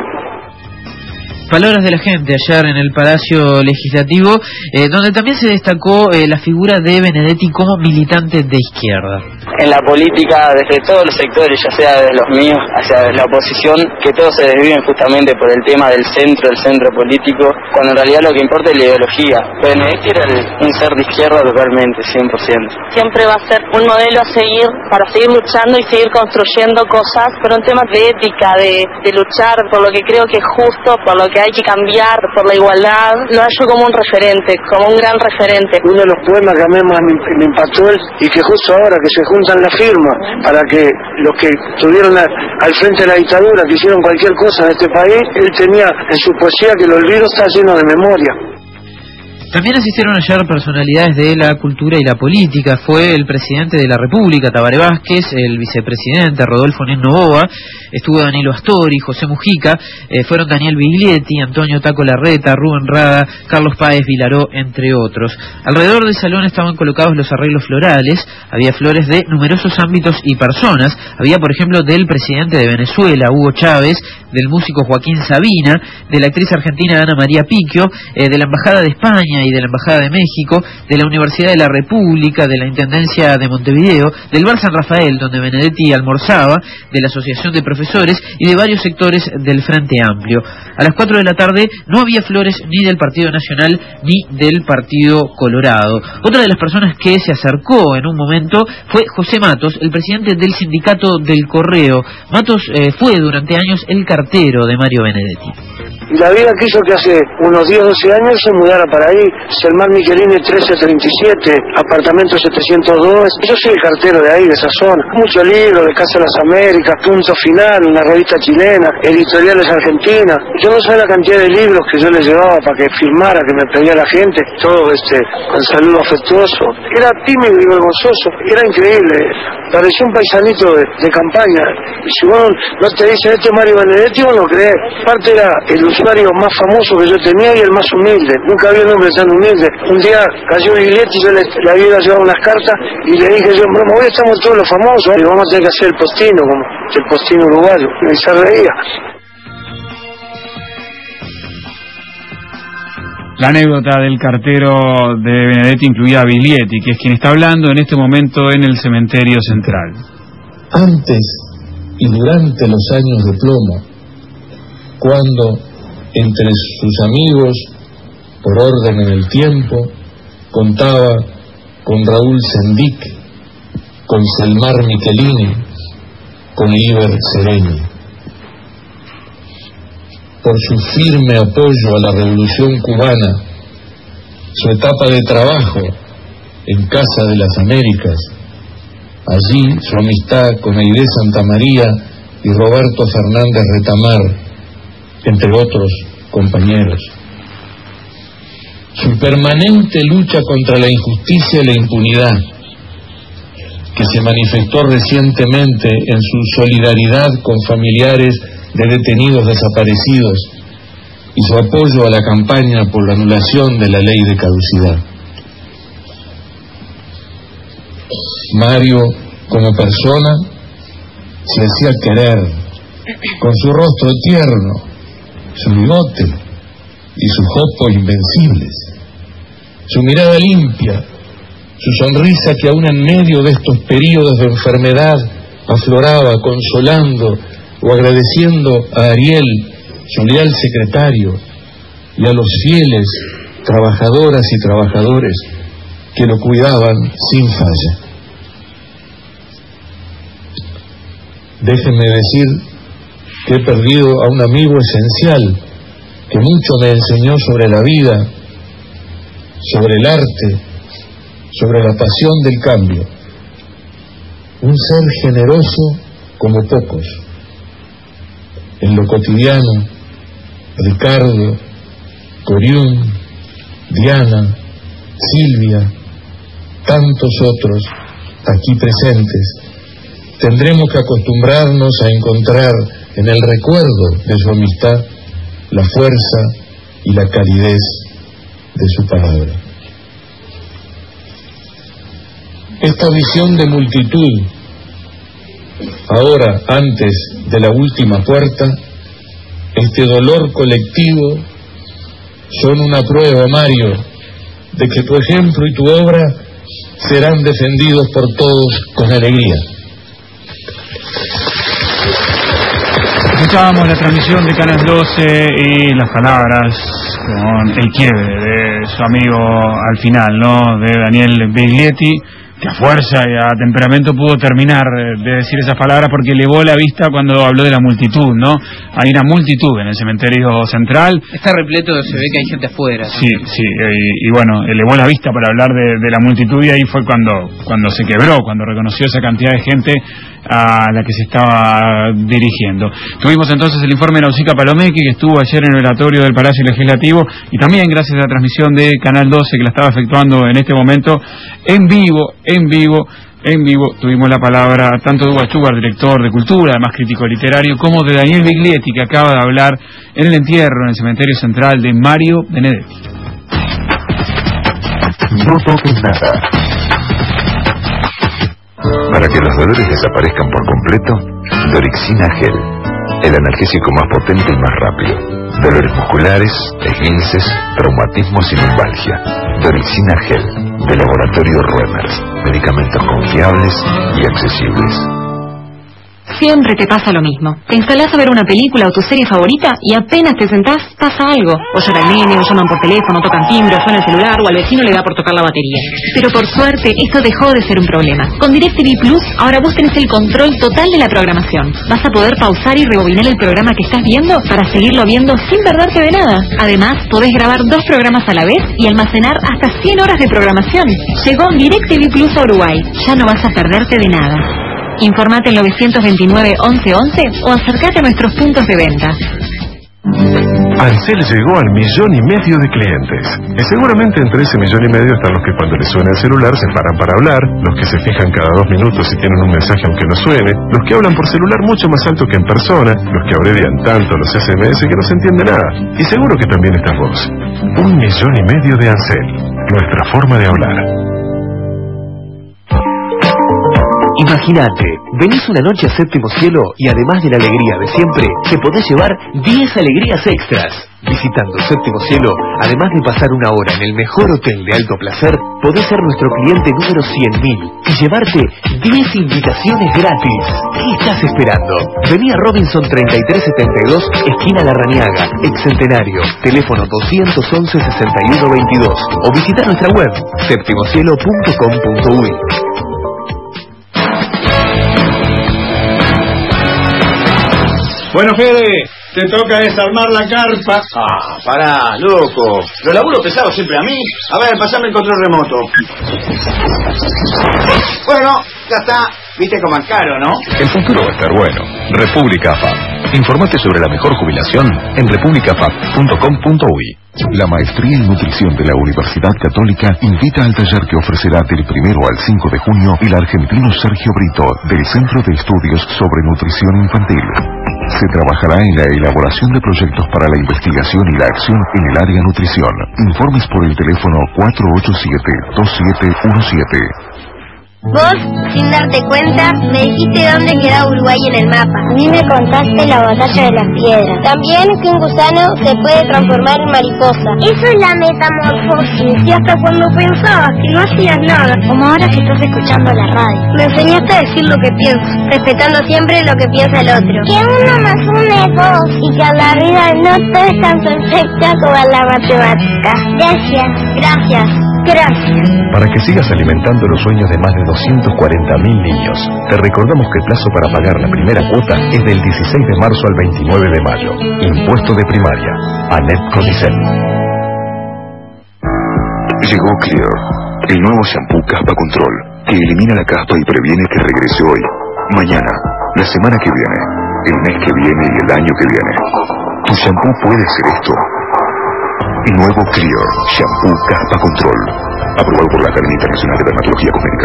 Palabras de la gente ayer en el Palacio Legislativo, donde también se destacó la figura de Benedetti como militante de izquierda. En la política, desde todos los sectores, ya sea desde los míos hacia la oposición, que todos se desviven justamente por el tema del centro político, cuando en realidad lo que importa es la ideología. Benedetti era un ser de izquierda totalmente, 100%. Siempre va a ser un modelo a seguir para seguir luchando y seguir construyendo cosas, pero en temas de ética, de luchar por lo que creo que es justo, por lo que hay que cambiar, por la igualdad. Lo hallo como un referente, como un gran referente. Uno de los poemas que a mí más me impactó él, y que justo ahora que se juntan las firmas para que los que estuvieron al frente de la dictadura, que hicieron cualquier cosa en este país, él tenía en su poesía que el olvido está lleno de memoria. También asistieron ayer personalidades de la cultura y la política. Fue el presidente de la República, Tabaré Vázquez, el vicepresidente Rodolfo Nen Novoa, estuvo Danilo Astori, José Mujica, fueron Daniel Biglietti, Antonio Taco Larreta, Rubén Rada, Carlos Páez Vilaró, entre otros. Alrededor del salón estaban colocados los arreglos florales, había flores de numerosos ámbitos y personas. Había, por ejemplo, del presidente de Venezuela, Hugo Chávez, del músico Joaquín Sabina, de la actriz argentina Ana María Picchio, de la Embajada de España España y de la Embajada de México, de la Universidad de la República, de la Intendencia de Montevideo, del Bar San Rafael, donde Benedetti almorzaba, de la Asociación de Profesores y de varios sectores del Frente Amplio. A las 4 de la tarde no había flores ni del Partido Nacional ni del Partido Colorado. Otra de las personas que se acercó en un momento fue José Matos, el presidente del Sindicato del Correo. Matos fue durante años el cartero de Mario Benedetti. Y la vida quiso que hace unos 10, 12 años se mudara para ahí. Selmar Michelini 1337, apartamento 702. Yo soy el cartero de ahí, de esa zona. Muchos libros de Casa de las Américas, Punto Final, una revista chilena, editoriales argentinas. Yo no sé la cantidad de libros que yo le llevaba para que firmara, que me pedía la gente, todo con saludo afectuoso. Era tímido y vergonzoso, era increíble. Parecía un paisanito de campaña. Y si vos no te dicen este es Mario Benedetti, vos no crees. Aparte era el usuario más famoso que yo tenía y el más humilde. Nunca había un hombre tan humilde. Un día cayó Biglietti, yo le había llevado unas cartas y le dije yo, bueno, hoy estamos todos los famosos y vamos a tener que hacer el postino, como el postino uruguayo. Y se reía. La anécdota del cartero de Benedetti incluía a Biglietti, que es quien está hablando en este momento en el cementerio central. Antes y durante los años de plomo, cuando entre sus amigos, por orden en el tiempo, contaba con Raúl Sendic, con Selmar Michelini, con Iber Sereñi. Por su firme apoyo a la Revolución Cubana, su etapa de trabajo en Casa de las Américas, allí su amistad con Aide Santamaría y Roberto Fernández Retamar, entre otros compañeros. Su permanente lucha contra la injusticia y la impunidad, que se manifestó recientemente en su solidaridad con familiares de detenidos desaparecidos y su apoyo a la campaña por la anulación de la ley de caducidad. Mario, como persona, se hacía querer, con su rostro tierno, su bigote y sus ojos invencibles, su mirada limpia, su sonrisa que aún en medio de estos períodos de enfermedad afloraba consolando o agradeciendo a Ariel, su leal secretario, y a los fieles trabajadoras y trabajadores que lo cuidaban sin falla. Déjenme decir que he perdido a un amigo esencial que mucho me enseñó sobre la vida, sobre el arte, sobre la pasión del cambio. Un ser generoso como pocos. En lo cotidiano, Ricardo, Coriún, Diana, Silvia, tantos otros aquí presentes, tendremos que acostumbrarnos a encontrar en el recuerdo de su amistad la fuerza y la calidez de su palabra. Esta visión de multitud, ahora antes de la última puerta, este dolor colectivo, son una prueba, Mario, de que tu ejemplo y tu obra serán defendidos por todos con alegría. Escuchábamos la transmisión de Canal 12 y las palabras con el quiebre de su amigo al final, ¿no? De Daniel Biglietti, que a fuerza y a temperamento pudo terminar de decir esas palabras porque elevó la vista cuando habló de la multitud, ¿no? Hay una multitud en el cementerio central. Está repleto, se ve que hay gente afuera. Sí, sí, y bueno, elevó la vista para hablar de la multitud y ahí fue cuando se quebró, cuando reconoció esa cantidad de gente a la que se estaba dirigiendo. Tuvimos entonces el informe de Nausica Palomeque, que estuvo ayer en el oratorio del Palacio Legislativo, y también gracias a la transmisión de Canal 12, que la estaba efectuando en este momento en vivo, tuvimos la palabra tanto de Hugo Achúcar, director de Cultura, además crítico literario, como de Daniel Biglietti, que acaba de hablar en el entierro en el cementerio central de Mario Benedetti. No toques nada. Para que los dolores desaparezcan por completo, Dorixina Gel, el analgésico más potente y más rápido. dolores musculares, esguinces, traumatismos y lumbalgia. Dorixina Gel, de Laboratorio Ruemers. Medicamentos confiables y accesibles. Siempre te pasa lo mismo. Te instalás a ver una película o tu serie favorita y apenas te sentás, pasa algo. O llora el nene, o llaman por teléfono, tocan timbre, o suena el celular, o al vecino le da por tocar la batería. Pero por suerte, esto dejó de ser un problema. Con DirecTV Plus, ahora vos tenés el control total de la programación. Vas a poder pausar y rebobinar el programa que estás viendo para seguirlo viendo sin perderte de nada. Además, podés grabar 2 programas a la vez y almacenar hasta 100 horas de programación. Llegó DirecTV Plus a Uruguay. Ya no vas a perderte de nada. Informate en 929 1111 o acércate a nuestros puntos de venta. Ancel llegó al 1,5 millones de clientes. Y seguramente entre ese 1,5 millones están los que cuando les suena el celular se paran para hablar, los que se fijan cada 2 minutos si tienen un mensaje aunque no suene, los que hablan por celular mucho más alto que en persona, los que abrevian tanto los SMS que no se entiende nada. Y seguro que también estás vos. 1,5 millones de Ancel, nuestra forma de hablar. Imagínate, venís una noche a Séptimo Cielo y además de la alegría de siempre, te podés llevar 10 alegrías extras. Visitando Séptimo Cielo, además de pasar una hora en el mejor hotel de alto placer, podés ser nuestro cliente número 100.000 y llevarte 10 invitaciones gratis. ¿Qué estás esperando? Vení a Robinson 3372, esquina Larrañaga, Excentenario, teléfono 211-6122 o visita nuestra web, septimocielo.com.uy. Bueno, Fede, te toca desarmar la carpa. Ah, pará, loco. Los laburos pesados siempre a mí. A ver, pasame el control remoto. Bueno, ya está. Viste cómo es caro, ¿no? El futuro va a estar bueno. República FAP. Informate sobre la mejor jubilación en republicafap.com.uy. La maestría en nutrición de la Universidad Católica invita al taller que ofrecerá del 1 al 5 de junio el argentino Sergio Brito, del Centro de Estudios sobre Nutrición Infantil. Se trabajará en la elaboración de proyectos para la investigación y la acción en el área nutrición. Informes por el teléfono 487-2717. Vos, sin darte cuenta, me dijiste dónde quedaba Uruguay en el mapa. A mí me contaste la batalla de las piedras. También que un gusano se puede transformar en mariposa. Eso es la metamorfosis. Y hasta cuando pensabas que no hacías nada, como ahora que estás escuchando la radio. Me enseñaste a decir lo que pienso, respetando siempre lo que piensa el otro. Que 1 más 1 es 2 y que la vida no todo es tan perfecta como la matemática. Gracias. Gracias. Gracias. Para que sigas alimentando los sueños de más de 240.000 niños, te recordamos que el plazo para pagar la primera cuota es del 16 de marzo al 29 de mayo. Impuesto de primaria. ANET Codicen. Llegó Clear, el nuevo shampoo Caspa Control, que elimina la caspa y previene que regrese hoy, mañana, la semana que viene, el mes que viene y el año que viene. Tu shampoo puede hacer esto. Nuevo Clear, shampoo Caspa Control, aprobado por la Academia Internacional de Dermatología Cosmética.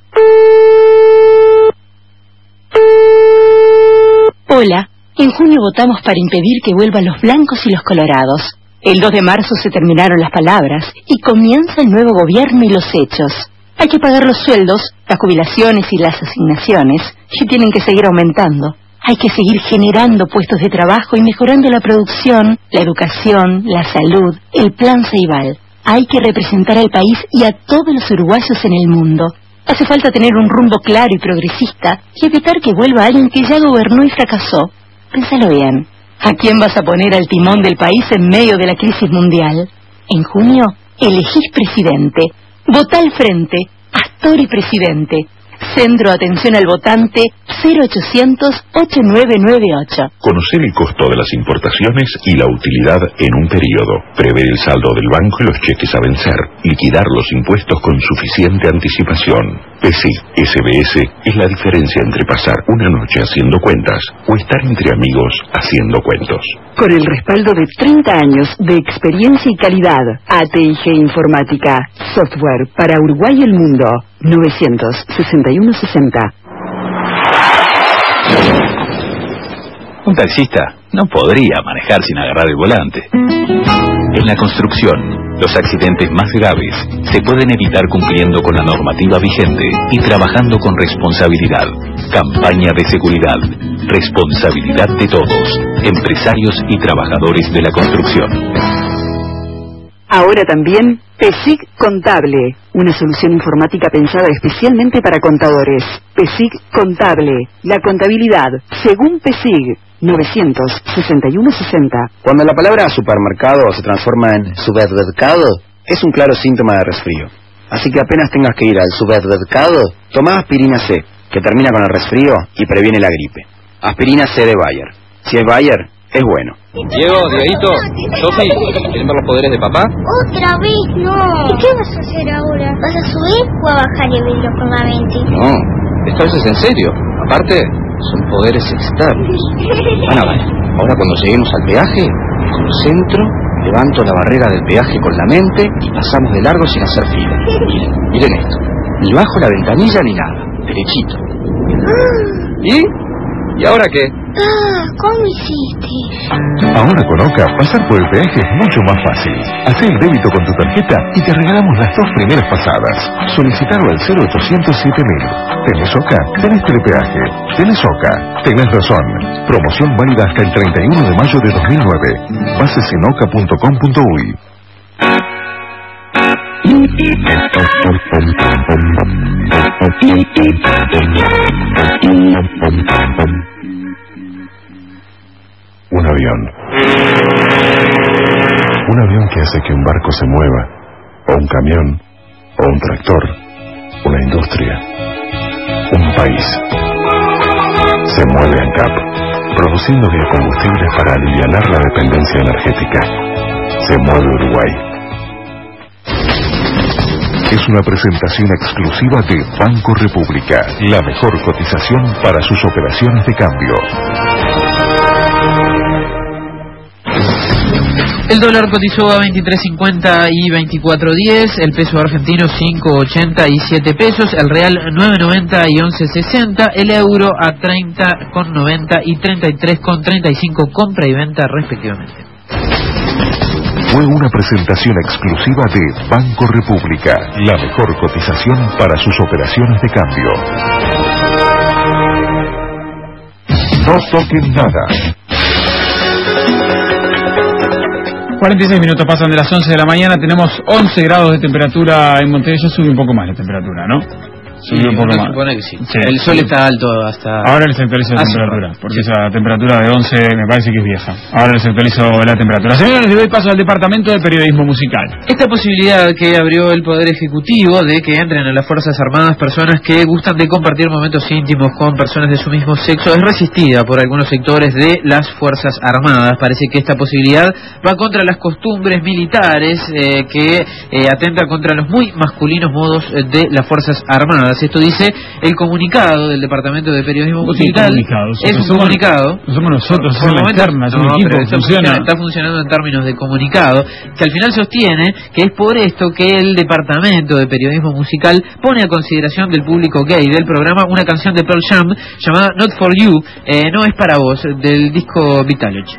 Hola, en junio votamos para impedir que vuelvan los blancos y los colorados. El 2 de marzo se terminaron las palabras y comienza el nuevo gobierno y los hechos. Hay que pagar los sueldos, las jubilaciones y las asignaciones, que tienen que seguir aumentando. Hay que seguir generando puestos de trabajo y mejorando la producción, la educación, la salud, el plan Ceibal. Hay que representar al país y a todos los uruguayos en el mundo. Hace falta tener un rumbo claro y progresista y evitar que vuelva alguien que ya gobernó y fracasó. Pénsalo bien. ¿A quién vas a poner al timón del país en medio de la crisis mundial? En junio, elegís presidente. Votá al frente. Astori presidente. Centro de Atención al Votante 0800-8998. Conocer el costo de las importaciones y la utilidad en un periodo. Prever el saldo del banco y los cheques a vencer. Liquidar los impuestos con suficiente anticipación. PSI, SBS es la diferencia entre pasar una noche haciendo cuentas o estar entre amigos haciendo cuentos. Con el respaldo de 30 años de experiencia y calidad, ATIG Informática, software para Uruguay y el mundo. 961-60. Un taxista no podría manejar sin agarrar el volante. En la construcción, los accidentes más graves se pueden evitar cumpliendo con la normativa vigente y trabajando con responsabilidad. Campaña de seguridad. Responsabilidad de todos, empresarios y trabajadores de la construcción. Ahora también, PESIC Contable, una solución informática pensada especialmente para contadores. PESIC Contable, la contabilidad, según PESIC, 96160. Cuando la palabra supermercado se transforma en supermercado, es un claro síntoma de resfrío. Así que apenas tengas que ir al supermercado, toma aspirina C, que termina con el resfrío y previene la gripe. Aspirina C de Bayer. Si es Bayer, es bueno. Diego, Dieguito, Sofi, ¿quieren ver los poderes de papá? Otra vez, no. ¿Y qué vas a hacer ahora? ¿Vas a subir o a bajar el vidrio con la 20? No, esto es en serio. Aparte, son poderes externos. Van a ver, ahora cuando lleguemos al peaje, me concentro, levanto la barrera del peaje con la mente y pasamos de largo sin hacer fila. Miren esto. Ni bajo la ventanilla ni nada. Derechito. ¿Y ahora qué? ¿Cómo hiciste? Ahora con OCA, pasar por el peaje es mucho más fácil. Hacé el débito con tu tarjeta y te regalamos las 2 primeras pasadas. Solicitalo al 0800 7000. ¿Tenés OCA? Tenés telepeaje. ¿Tenés OCA? Tenés razón. Promoción válida hasta el 31 de mayo de 2009. Bases en oca.com.uy. Un avión. Un avión que hace que un barco se mueva, o un camión, o un tractor, una industria, un país. Se mueve ANCAP, produciendo biocombustibles para alivianar la dependencia energética. Se mueve Uruguay. Es una presentación exclusiva de Banco República, la mejor cotización para sus operaciones de cambio. El dólar cotizó a 23.50 y 24.10, el peso argentino 5.87 pesos, el real 9.90 y 11.60, el euro a 30.90 y 33.35, compra y venta respectivamente. Fue una presentación exclusiva de Banco República, la mejor cotización para sus operaciones de cambio. No toquen nada. 46 minutos pasan de las 11 de la mañana, tenemos 11 grados de temperatura en Montevideo, sube un poco más la temperatura, ¿no? Subió un poco más. Supone que sí. El sol está alto hasta... Ahora les actualizo la temperatura, porque esa temperatura de 11 me parece que es vieja. Ahora les actualizo la temperatura. Señores, le doy paso al Departamento de Periodismo Musical. Esta posibilidad que abrió el Poder Ejecutivo de que entren a las Fuerzas Armadas personas que gustan de compartir momentos íntimos con personas de su mismo sexo es resistida por algunos sectores de las Fuerzas Armadas. Parece que esta posibilidad va contra las costumbres militares que atentan contra los muy masculinos modos de las Fuerzas Armadas. Esto dice el comunicado del Departamento de Periodismo Musical. Es un comunicado. No somos nosotros, es la interna, es un equipo que funciona. Está funcionando en términos de comunicado, que al final sostiene que es por esto que el Departamento de Periodismo Musical pone a consideración del público gay del programa una canción de Pearl Jam llamada Not For You, no es para vos, del disco Vitalogy.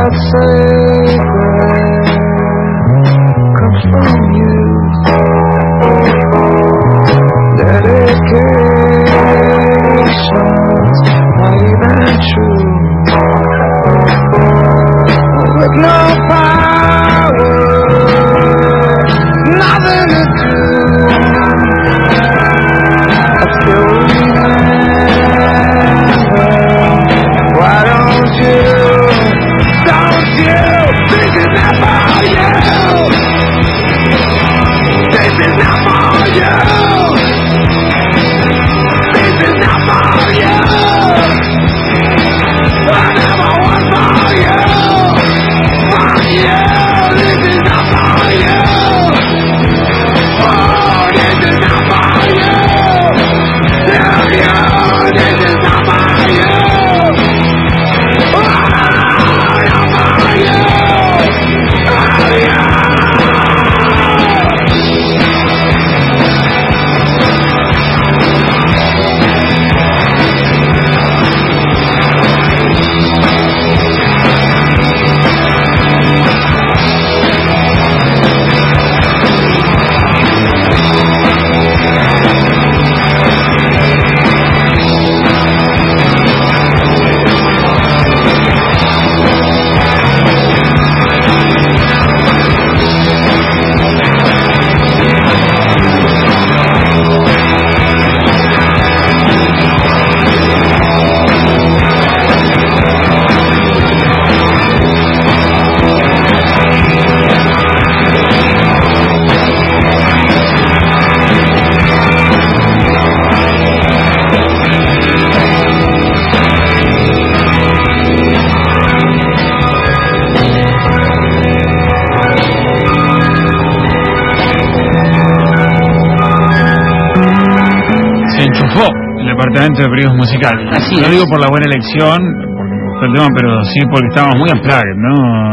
departamento de periodismo musical. Así no es. digo por la buena elección, porque me gustó el tema, pero sí porque estábamos muy unplugged, ¿no?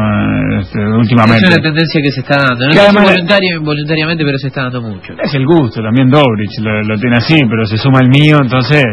Últimamente. Es una tendencia que se está dando, no Que es además voluntariamente, pero se está dando mucho. Es el gusto, también Dobrich lo tiene así, pero se suma el mío, entonces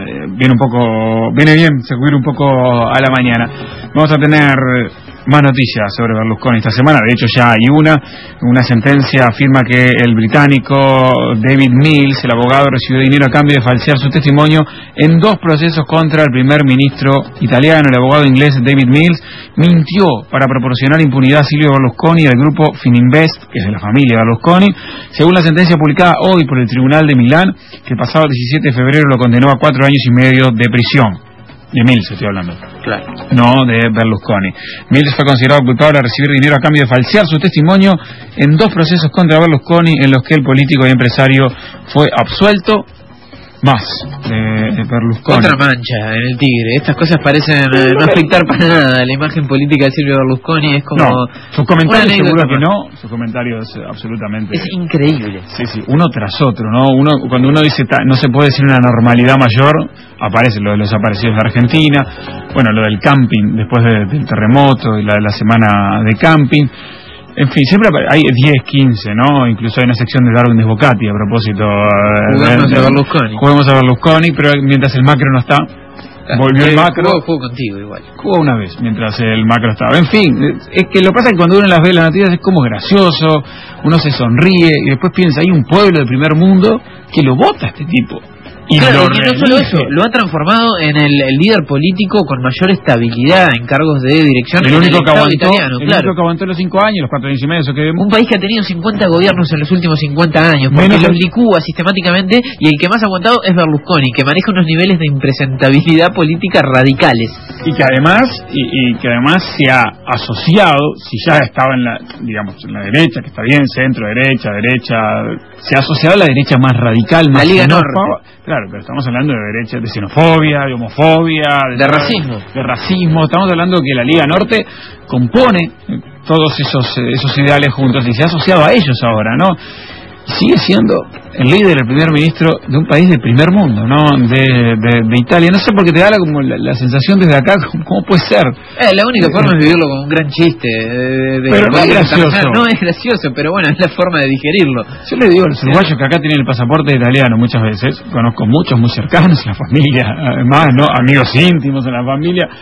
viene bien sacudir un poco a la mañana. Vamos a tener más noticias sobre Berlusconi esta semana. De hecho ya hay una sentencia afirma que el británico David Mills, el abogado, recibió dinero a cambio de falsear su testimonio en 2 procesos contra el primer ministro italiano. El abogado inglés David Mills mintió para proporcionar impunidad a Silvio Berlusconi y al grupo Fininvest, que es de la familia Berlusconi, según la sentencia publicada hoy por el Tribunal de Milán, que el pasado 17 de febrero lo condenó a 4 años y medio de prisión. De Mills estoy hablando. Claro. No de Berlusconi. Mills fue considerado culpable de recibir dinero a cambio de falsear su testimonio en 2 procesos contra Berlusconi en los que el político y empresario fue absuelto. Más de Berlusconi. Otra mancha en el Tigre. Estas cosas parecen no afectar para nada la imagen política de Silvio Berlusconi. Es como... No, sus comentarios seguro que no. Sus comentarios absolutamente... Es increíble. Sí, uno tras otro, ¿no? Cuando uno dice no se puede decir una normalidad mayor, aparece lo de los desaparecidos de Argentina, bueno, lo del camping después del terremoto y la semana de camping. En fin, siempre hay 10, 15, ¿no? Incluso hay una sección de Darwin Desbocati a propósito. Juguemos a Berlusconi, pero mientras el Macro no está, volvió el Macro. Juego contigo igual. Jugó una vez mientras el Macro estaba. En fin, es que lo que pasa es que cuando uno las ve las noticias es como gracioso, uno se sonríe y después piensa, hay un pueblo del primer mundo que lo vota este tipo. Y claro, y no solo eso, lo ha transformado en el líder político con mayor estabilidad en cargos de dirección. El único que aguantó, italiano, el único que aguantó los 5 años, los 4 años y medio, eso que vemos. Un país que ha tenido 50 gobiernos en los últimos 50 años, porque los licúa sistemáticamente, y el que más ha aguantado es Berlusconi, que maneja unos niveles de impresentabilidad política radicales. Y que además se ha asociado, si ya estaba en la derecha, que está bien, centro, derecha, se ha asociado a la derecha más radical, más la Liga Norte. Claro, pero estamos hablando de derecha, de xenofobia, de homofobia, de racismo. Estamos hablando que la Liga Norte compone todos esos ideales juntos y se ha asociado a ellos ahora, ¿no? Sigue siendo el líder, el primer ministro de un país de primer mundo, ¿no? De Italia. No sé por qué te da como la sensación desde acá, ¿cómo puede ser? La única forma es vivirlo como un gran chiste. Pero no es gracioso. No es gracioso, pero bueno, es la forma de digerirlo. Yo le digo a los uruguayos que acá tienen el pasaporte italiano muchas veces, conozco muchos muy cercanos en la familia, además, ¿no? Amigos íntimos en la familia,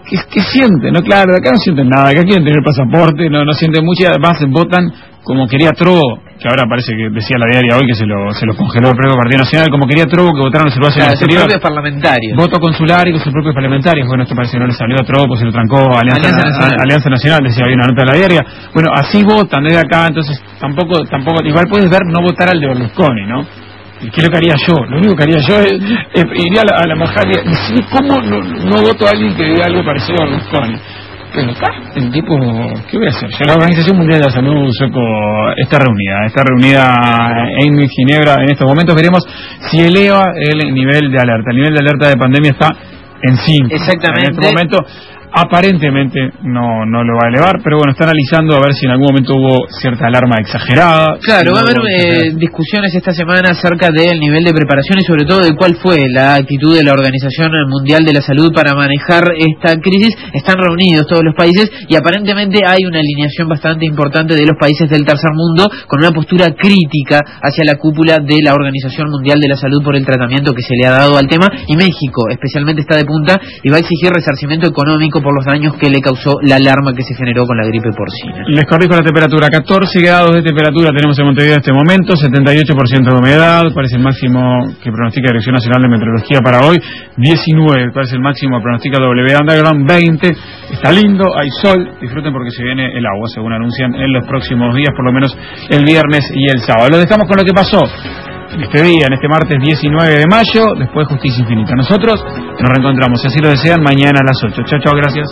¿Qué sienten? No, claro, acá no sienten nada, acá quieren tener pasaporte, no sienten mucho, y además votan como quería Trovo, que ahora parece que decía la diaria hoy que se lo congeló el propio Partido Nacional, como quería Trovo que votaron los uruguayos en el exterior. Sus propios parlamentarios. Voto consular y con sus propios parlamentarios. Bueno, esto parece que no le salió a Trovo, pues se lo trancó a Alianza Nacional, decía hoy una nota de la diaria. Bueno, así votan desde acá, entonces tampoco, igual puedes ver no votar al de Berlusconi, ¿no? ¿Y qué es lo que haría yo? Lo único que haría yo es iría a la embajada y decir, ¿cómo no voto a alguien que diga algo parecido a Berlusconi? Pero acá, el tipo, ¿qué voy a hacer? Ya la Organización Mundial de la Salud, Sueco, está reunida en Ginebra en estos momentos. Veremos si eleva el nivel de alerta. El nivel de alerta de pandemia está en 5. Exactamente. En este momento, aparentemente no lo va a elevar, pero bueno, está analizando a ver si en algún momento hubo cierta alarma exagerada. Claro, va a haber discusiones esta semana acerca del nivel de preparación y sobre todo de cuál fue la actitud de la Organización Mundial de la Salud para manejar esta crisis. Están reunidos todos los países y aparentemente hay una alineación bastante importante de los países del tercer mundo con una postura crítica hacia la cúpula de la Organización Mundial de la Salud por el tratamiento que se le ha dado al tema, y México especialmente está de punta y va a exigir resarcimiento económico por los daños que le causó la alarma que se generó con la gripe porcina. Les corrijo la temperatura, 14 grados de temperatura tenemos en Montevideo en este momento, 78% de humedad, cuál es el máximo que pronostica la Dirección Nacional de Meteorología para hoy, 19, cuál es el máximo que pronostica W Underground, 20, está lindo, hay sol, disfruten porque se viene el agua, según anuncian en los próximos días, por lo menos el viernes y el sábado. Lo dejamos con lo que pasó en este día, en este martes 19 de mayo, después Justicia Infinita. Nosotros nos reencontramos, si así lo desean, mañana a las 8. Chao, gracias.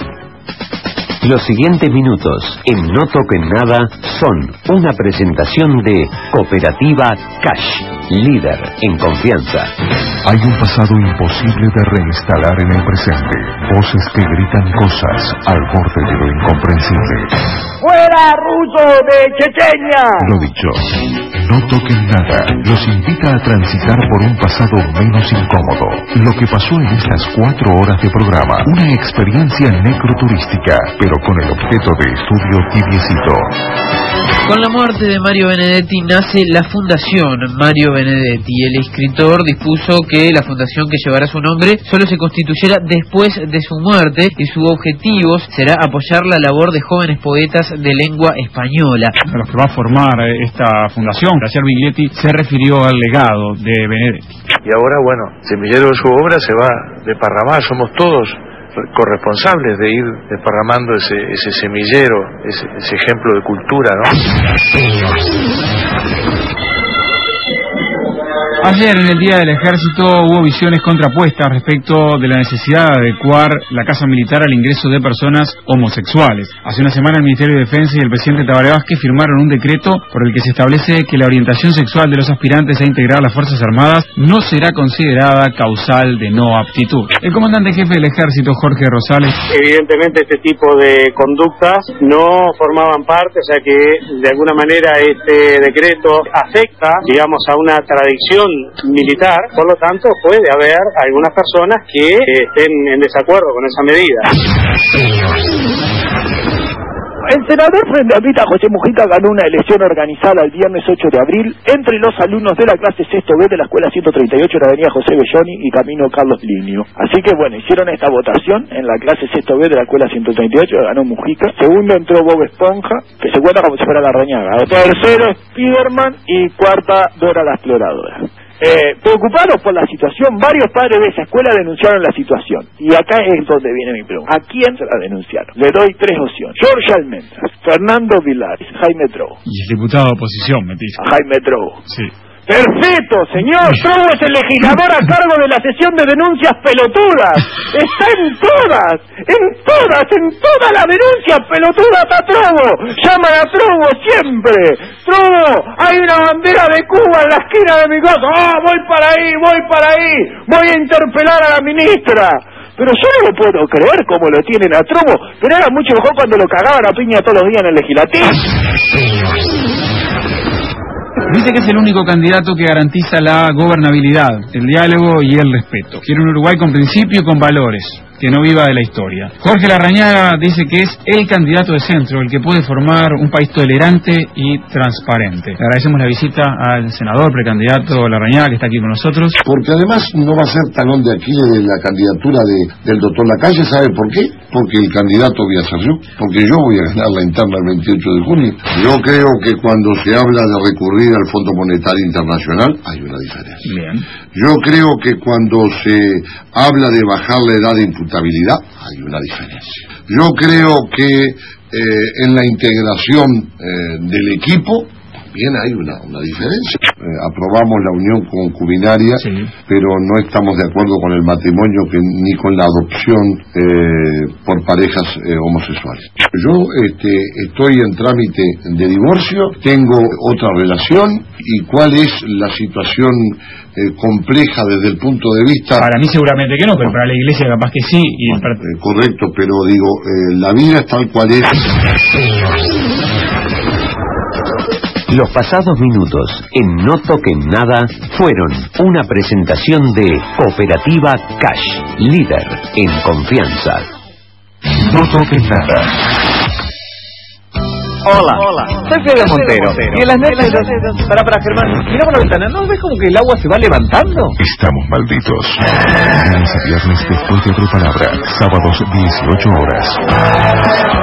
Los siguientes minutos en No Toquen Nada son una presentación de Cooperativa Cash, líder en confianza. Hay un pasado imposible de reinstalar en el presente. Voces que gritan cosas al borde de lo incomprensible. ¡Fuera, ruso de Chechenia! Lo dicho, No Toquen Nada los invita a transitar por un pasado menos incómodo. Lo que pasó en estas 4 horas de programa, una experiencia necroturística, pero con el objeto de estudio tibiecito. Con la muerte de Mario Benedetti nace la Fundación Mario Benedetti. El escritor dispuso que la fundación que llevará su nombre solo se constituyera después de su muerte y su objetivo será apoyar la labor de jóvenes poetas de lengua española. A los que va a formar esta fundación, Graciela Biglietti se refirió al legado de Benedetti. Y ahora, bueno, semillero de su obra se va a desparramar, somos todos corresponsables de ir desparramando ese semillero, ese ejemplo de cultura, ¿no? Ayer, en el Día del Ejército, hubo visiones contrapuestas respecto de la necesidad de adecuar la casa militar al ingreso de personas homosexuales. Hace una semana el Ministerio de Defensa y el presidente Tabaré Vázquez firmaron un decreto por el que se establece que la orientación sexual de los aspirantes a integrar las Fuerzas Armadas no será considerada causal de no aptitud. El comandante jefe del Ejército, Jorge Rosales. Evidentemente este tipo de conductas no formaban parte, o sea que de alguna manera este decreto afecta, digamos, a una tradición militar, por lo tanto puede haber algunas personas que estén en desacuerdo con esa medida. El senador Frendavita José Mujica ganó una elección organizada el viernes 8 de abril entre los alumnos de la clase sexto B de la escuela 138 en la avenida José Belloni y camino Carlos Lignio. Así que bueno, hicieron esta votación en la clase sexto B de la escuela 138, ganó Mujica. Segundo entró Bob Esponja, que se cuenta como si fuera la Rañaga. Tercero Spiderman y cuarta Dora la Exploradora. Preocupados por la situación, varios padres de esa escuela denunciaron la situación. Y acá es donde viene mi pregunta. ¿A quién se la denunciaron? Le doy 3 opciones. Jorge Almendras, Fernando Vilares, Jaime Trovo. Y el diputado de oposición, me dice. Jaime Trovo. Sí. ¡Perfecto, señor! Trovo es el legislador a cargo de la sesión de denuncias pelotudas. Está en todas la denuncia pelotuda está Trovo. Llaman a Trovo siempre. Trovo, hay una bandera de Cuba en la esquina de mi casa. ¡Ah, voy para ahí! Voy a interpelar a la ministra. Pero yo no lo puedo creer como lo tienen a Trovo. Pero era mucho mejor cuando lo cagaban a piña todos los días en el legislativo. Dice que es el único candidato que garantiza la gobernabilidad, el diálogo y el respeto. Quiere un Uruguay con principio y con valores. que no viva de la historia. Jorge Larrañaga dice que es el candidato de centro, el que puede formar un país tolerante y transparente. Le agradecemos la visita al senador precandidato Larrañaga, que está aquí con nosotros. Porque además no va a ser talón de Aquiles de la candidatura del doctor Lacalle. ¿Sabe por qué? Porque el candidato voy a ser yo, porque yo voy a ganar la interna el 28 de junio. Yo creo que cuando se habla de recurrir al Fondo Monetario Internacional hay una diferencia. Bien. Yo creo que cuando se habla de bajar la edad de imputabilidad hay una diferencia. Yo creo que en la integración del equipo también hay una diferencia. Aprobamos la unión concubinaria, sí, pero no estamos de acuerdo con el matrimonio ni con la adopción por parejas homosexuales. Yo estoy en trámite de divorcio, tengo otra relación, y cuál es la situación compleja desde el punto de vista... Para mí seguramente que no, pero para la iglesia capaz que sí. Correcto, pero digo, la vida es tal cual es. Los pasados minutos en No Toquen Nada fueron una presentación de Cooperativa Cash, líder en confianza. No Toquen Nada. Hola, soy Fede Montero. Y en las noches... Para Germán, mira por la ventana, ¿no ves como que el agua se va levantando? Estamos malditos. Lunes a viernes después de otra palabra. Sábados 18 horas.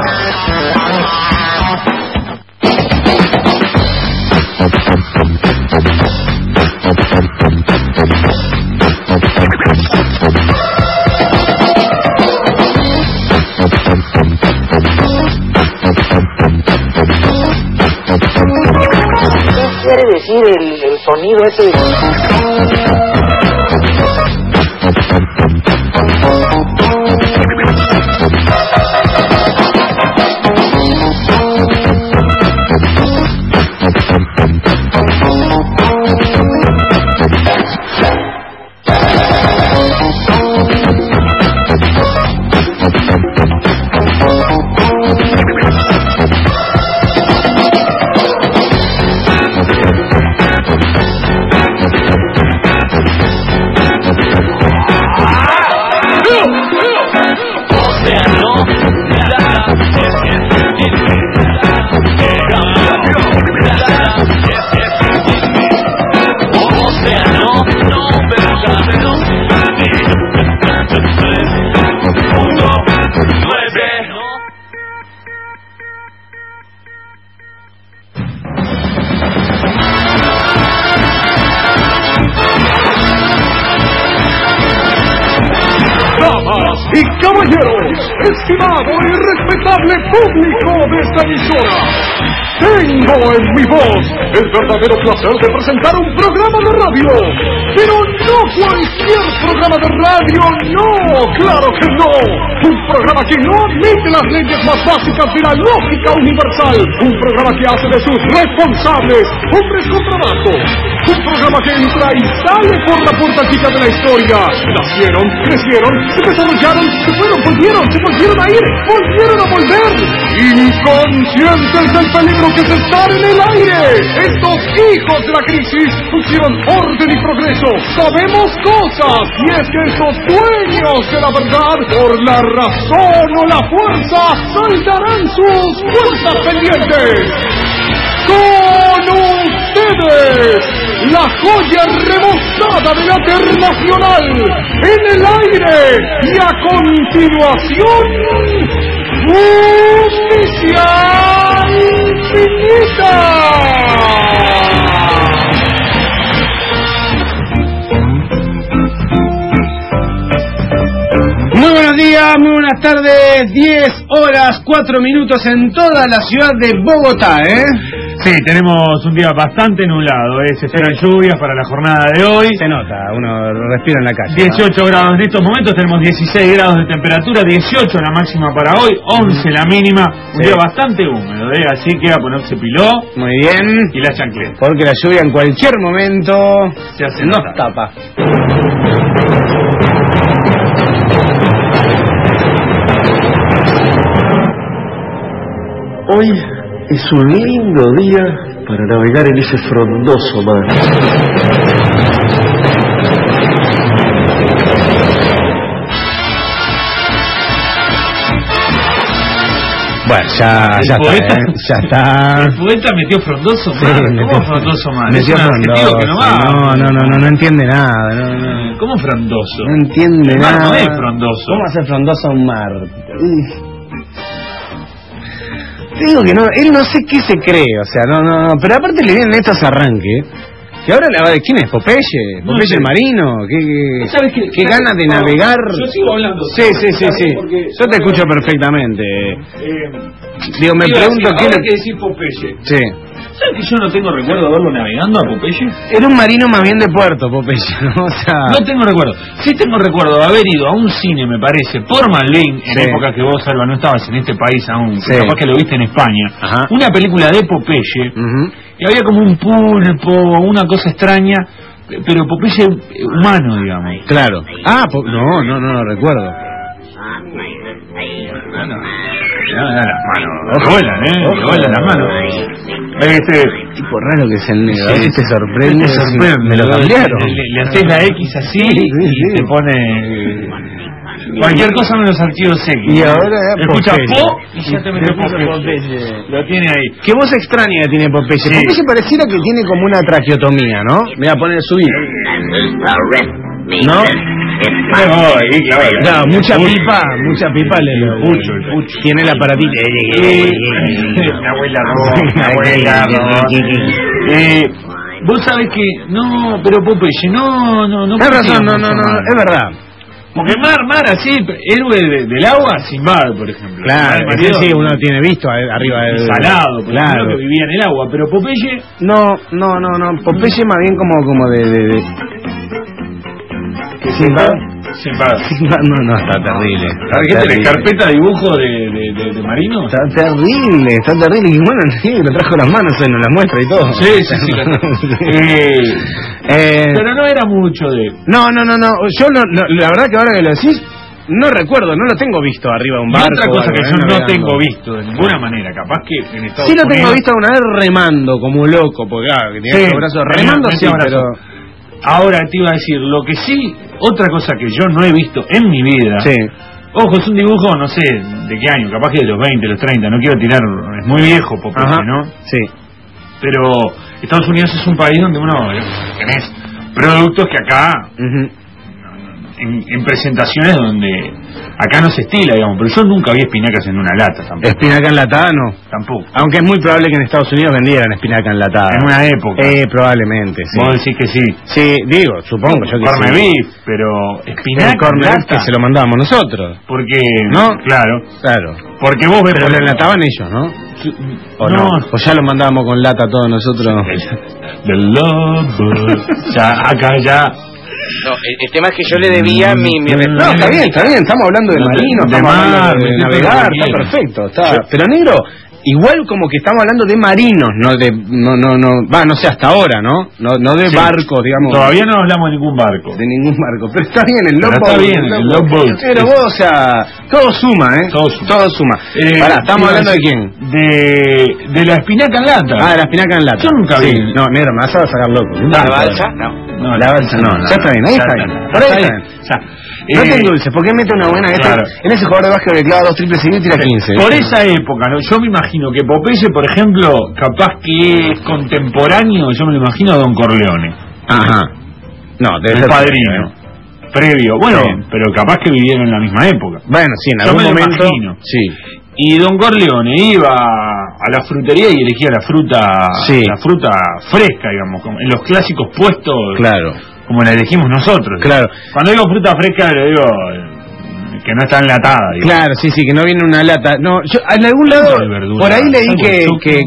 ¿Qué quiere decir el sonido ese? Y caballeros, estimado y respetable público de esta emisora, tengo en mi voz el verdadero placer de presentar un programa de radio, pero no cualquier programa de radio, no, claro que no, un programa que no admite las leyes más básicas de la lógica universal, un programa que hace de sus responsables hombres con trabajo, un programa que entra y sale por la puerta chica de la historia, nacieron, crecieron, se desarrollaron, se fueron, se volvieron a ir, volvieron a volver, inconscientes del peligro que se está en el aire. Estos hijos de la crisis pusieron orden y progreso, sabemos cosas, y es que estos dueños de la verdad, por la razón o la fuerza, saltarán sus puertas pendientes. Con ustedes, la joya remozada de la Internacional, en el aire, y a continuación, Justicia Infinita. Muy buenos días, muy buenas tardes, 10 horas 4 minutos en toda la ciudad de Bogotá, Sí, tenemos un día bastante nublado, se esperan lluvias para la jornada de hoy. Se nota, uno respira en la calle. 18 grados en estos momentos, tenemos 16 grados de temperatura, 18 la máxima para hoy, 11 la mínima, un día bastante húmedo, así que a ponerse piló. Muy bien. Y la chancleta. Porque la lluvia en cualquier momento se hace nos tapa. Hoy es un lindo día para navegar en ese frondoso mar. Bueno, ya poeta, ya está. El poeta metió Frondoso mal. ¿Cómo Frondoso mal? Metió Frondoso. Que no va. No entiende nada. No. ¿Cómo Frondoso? No entiende nada. No es Frondoso. ¿Cómo hacer Frondoso a un mar? Te digo que no, él no sé qué se cree, o sea, no, pero aparte le vienen estos arranques. Que ahora ¿quién es? ¿Popeye? No ¿Popeye sé. el marino? ¿Qué ganas de No, navegar? yo sigo hablando. Sí. Yo te escucho perfectamente. Digo, me pregunto qué ahora que decir Popeye. Sí. ¿Sabes que yo no tengo recuerdo de verlo navegando a Popeye? Era un marino más bien de puerto, Popeye, ¿no? O sea... No tengo recuerdo. Sí tengo recuerdo de haber ido a un cine, me parece, por Malvin, en época que vos, Alba, no estabas en este país aún, capaz que lo viste en España. Ajá. Una película de Popeye, y había como un pulpo, una cosa extraña, pero Popeye humano, digamos. Claro. Ah, no recuerdo. Me vuelan las manos. Tipo raro que es el negro. Sí, te sorprende. Me lo cambiaron. Le haces la X así y te pone cualquier cosa menos archivos X. Y ahora escuchas Popeye. Po y ya te metes Popeye. Lo tiene ahí. ¿Qué voz extraña que tiene Popeye? Sí. Popeye pareciera que tiene como una traqueotomía, ¿no? Me voy a poner subir. ¿No? Claro, mucha pipa el pucho. Tiene el aparatito. La abuela vos sabés que no, pero Popeye no. Tienes razón, no, es verdad. Porque mar así, héroe del agua, Sinbad, por ejemplo. Claro, sí, uno tiene visto arriba del... Salado, por ejemplo, que vivía en el agua, pero Popeye... No, Popeye más bien como de... Sinbad. No, está terrible. ¿Tiene carpeta de dibujo de marino? Está terrible. Y bueno, sí, lo trajo las manos, nos las muestra y todo. Sí. Pero no era mucho de... No. Yo la verdad que ahora que lo decís, no recuerdo, no lo tengo visto arriba de un barco. Otra cosa que yo no tengo visto de ninguna manera, capaz que en Estados Unidos... Sí lo tengo visto una vez remando como loco, porque claro, que tenía los brazos remando, sí, pero... Ahora te iba a decir, lo que sí, otra cosa que yo no he visto en mi vida... Sí. Ojo, es un dibujo, no sé de qué año, capaz que de los 20, los 30, no quiero tirar, es muy viejo Popeye, ¿no? Sí. Pero Estados Unidos es un país donde uno tenés productos que acá, en presentaciones donde acá no se estila, digamos, pero yo nunca vi espinacas en una lata tampoco. ¿Espinaca enlatada no? Tampoco. Aunque es muy probable que en Estados Unidos vendieran espinaca enlatada. En una época. Probablemente, sí. Vos decís que sí. Sí, digo, supongo yo que corned sí. beef, pero espinaca el corned beef que se lo mandábamos nosotros. Porque, ¿no? Claro. Porque vos ves... Pero lo enlataban ellos, ¿no? ¿O no? ¿O ya lo mandábamos con lata todos nosotros? The Love. Ya, acá ya... No, el tema es que yo le debía mi No, está bien, estamos hablando de marino, estamos hablando de navegar, está perfecto, pero negro, igual como que estamos hablando de marinos, no sé, hasta ahora, ¿no de barcos, digamos. Todavía no hablamos de ningún barco. Pero está bien, el love boat. Pero vos, o sea, todo suma, todo suma. ¿Estamos hablando de quién? De la espinaca en lata. Ah, de la espinaca en lata. Yo nunca vi. No, negro, me vas a sacar loco. ¿La balsa? No, la balsa no. Ya está bien, ahí está bien. Por ahí está bien. No te endulces, ¿por qué mete una buena? En ese jugador de básquet que clava 2 triples seguidos y tira 15. Por esa época, ¿no? Yo me imagino que Popeye, por ejemplo, capaz que es contemporáneo, yo me lo imagino a Don Corleone. Ajá. No, debe ser padrino. Previo. Bueno, pero capaz que vivieron en la misma época. Bueno, sí, en algún momento. Sí. Y Don Corleone iba a la frutería y elegía la fruta fresca, digamos, en los clásicos puestos. Claro. Como la elegimos nosotros. Claro. Cuando digo fruta fresca, le digo que no está enlatada. Digamos. Claro, sí, que no viene una lata. No, yo en algún lado, por ahí leí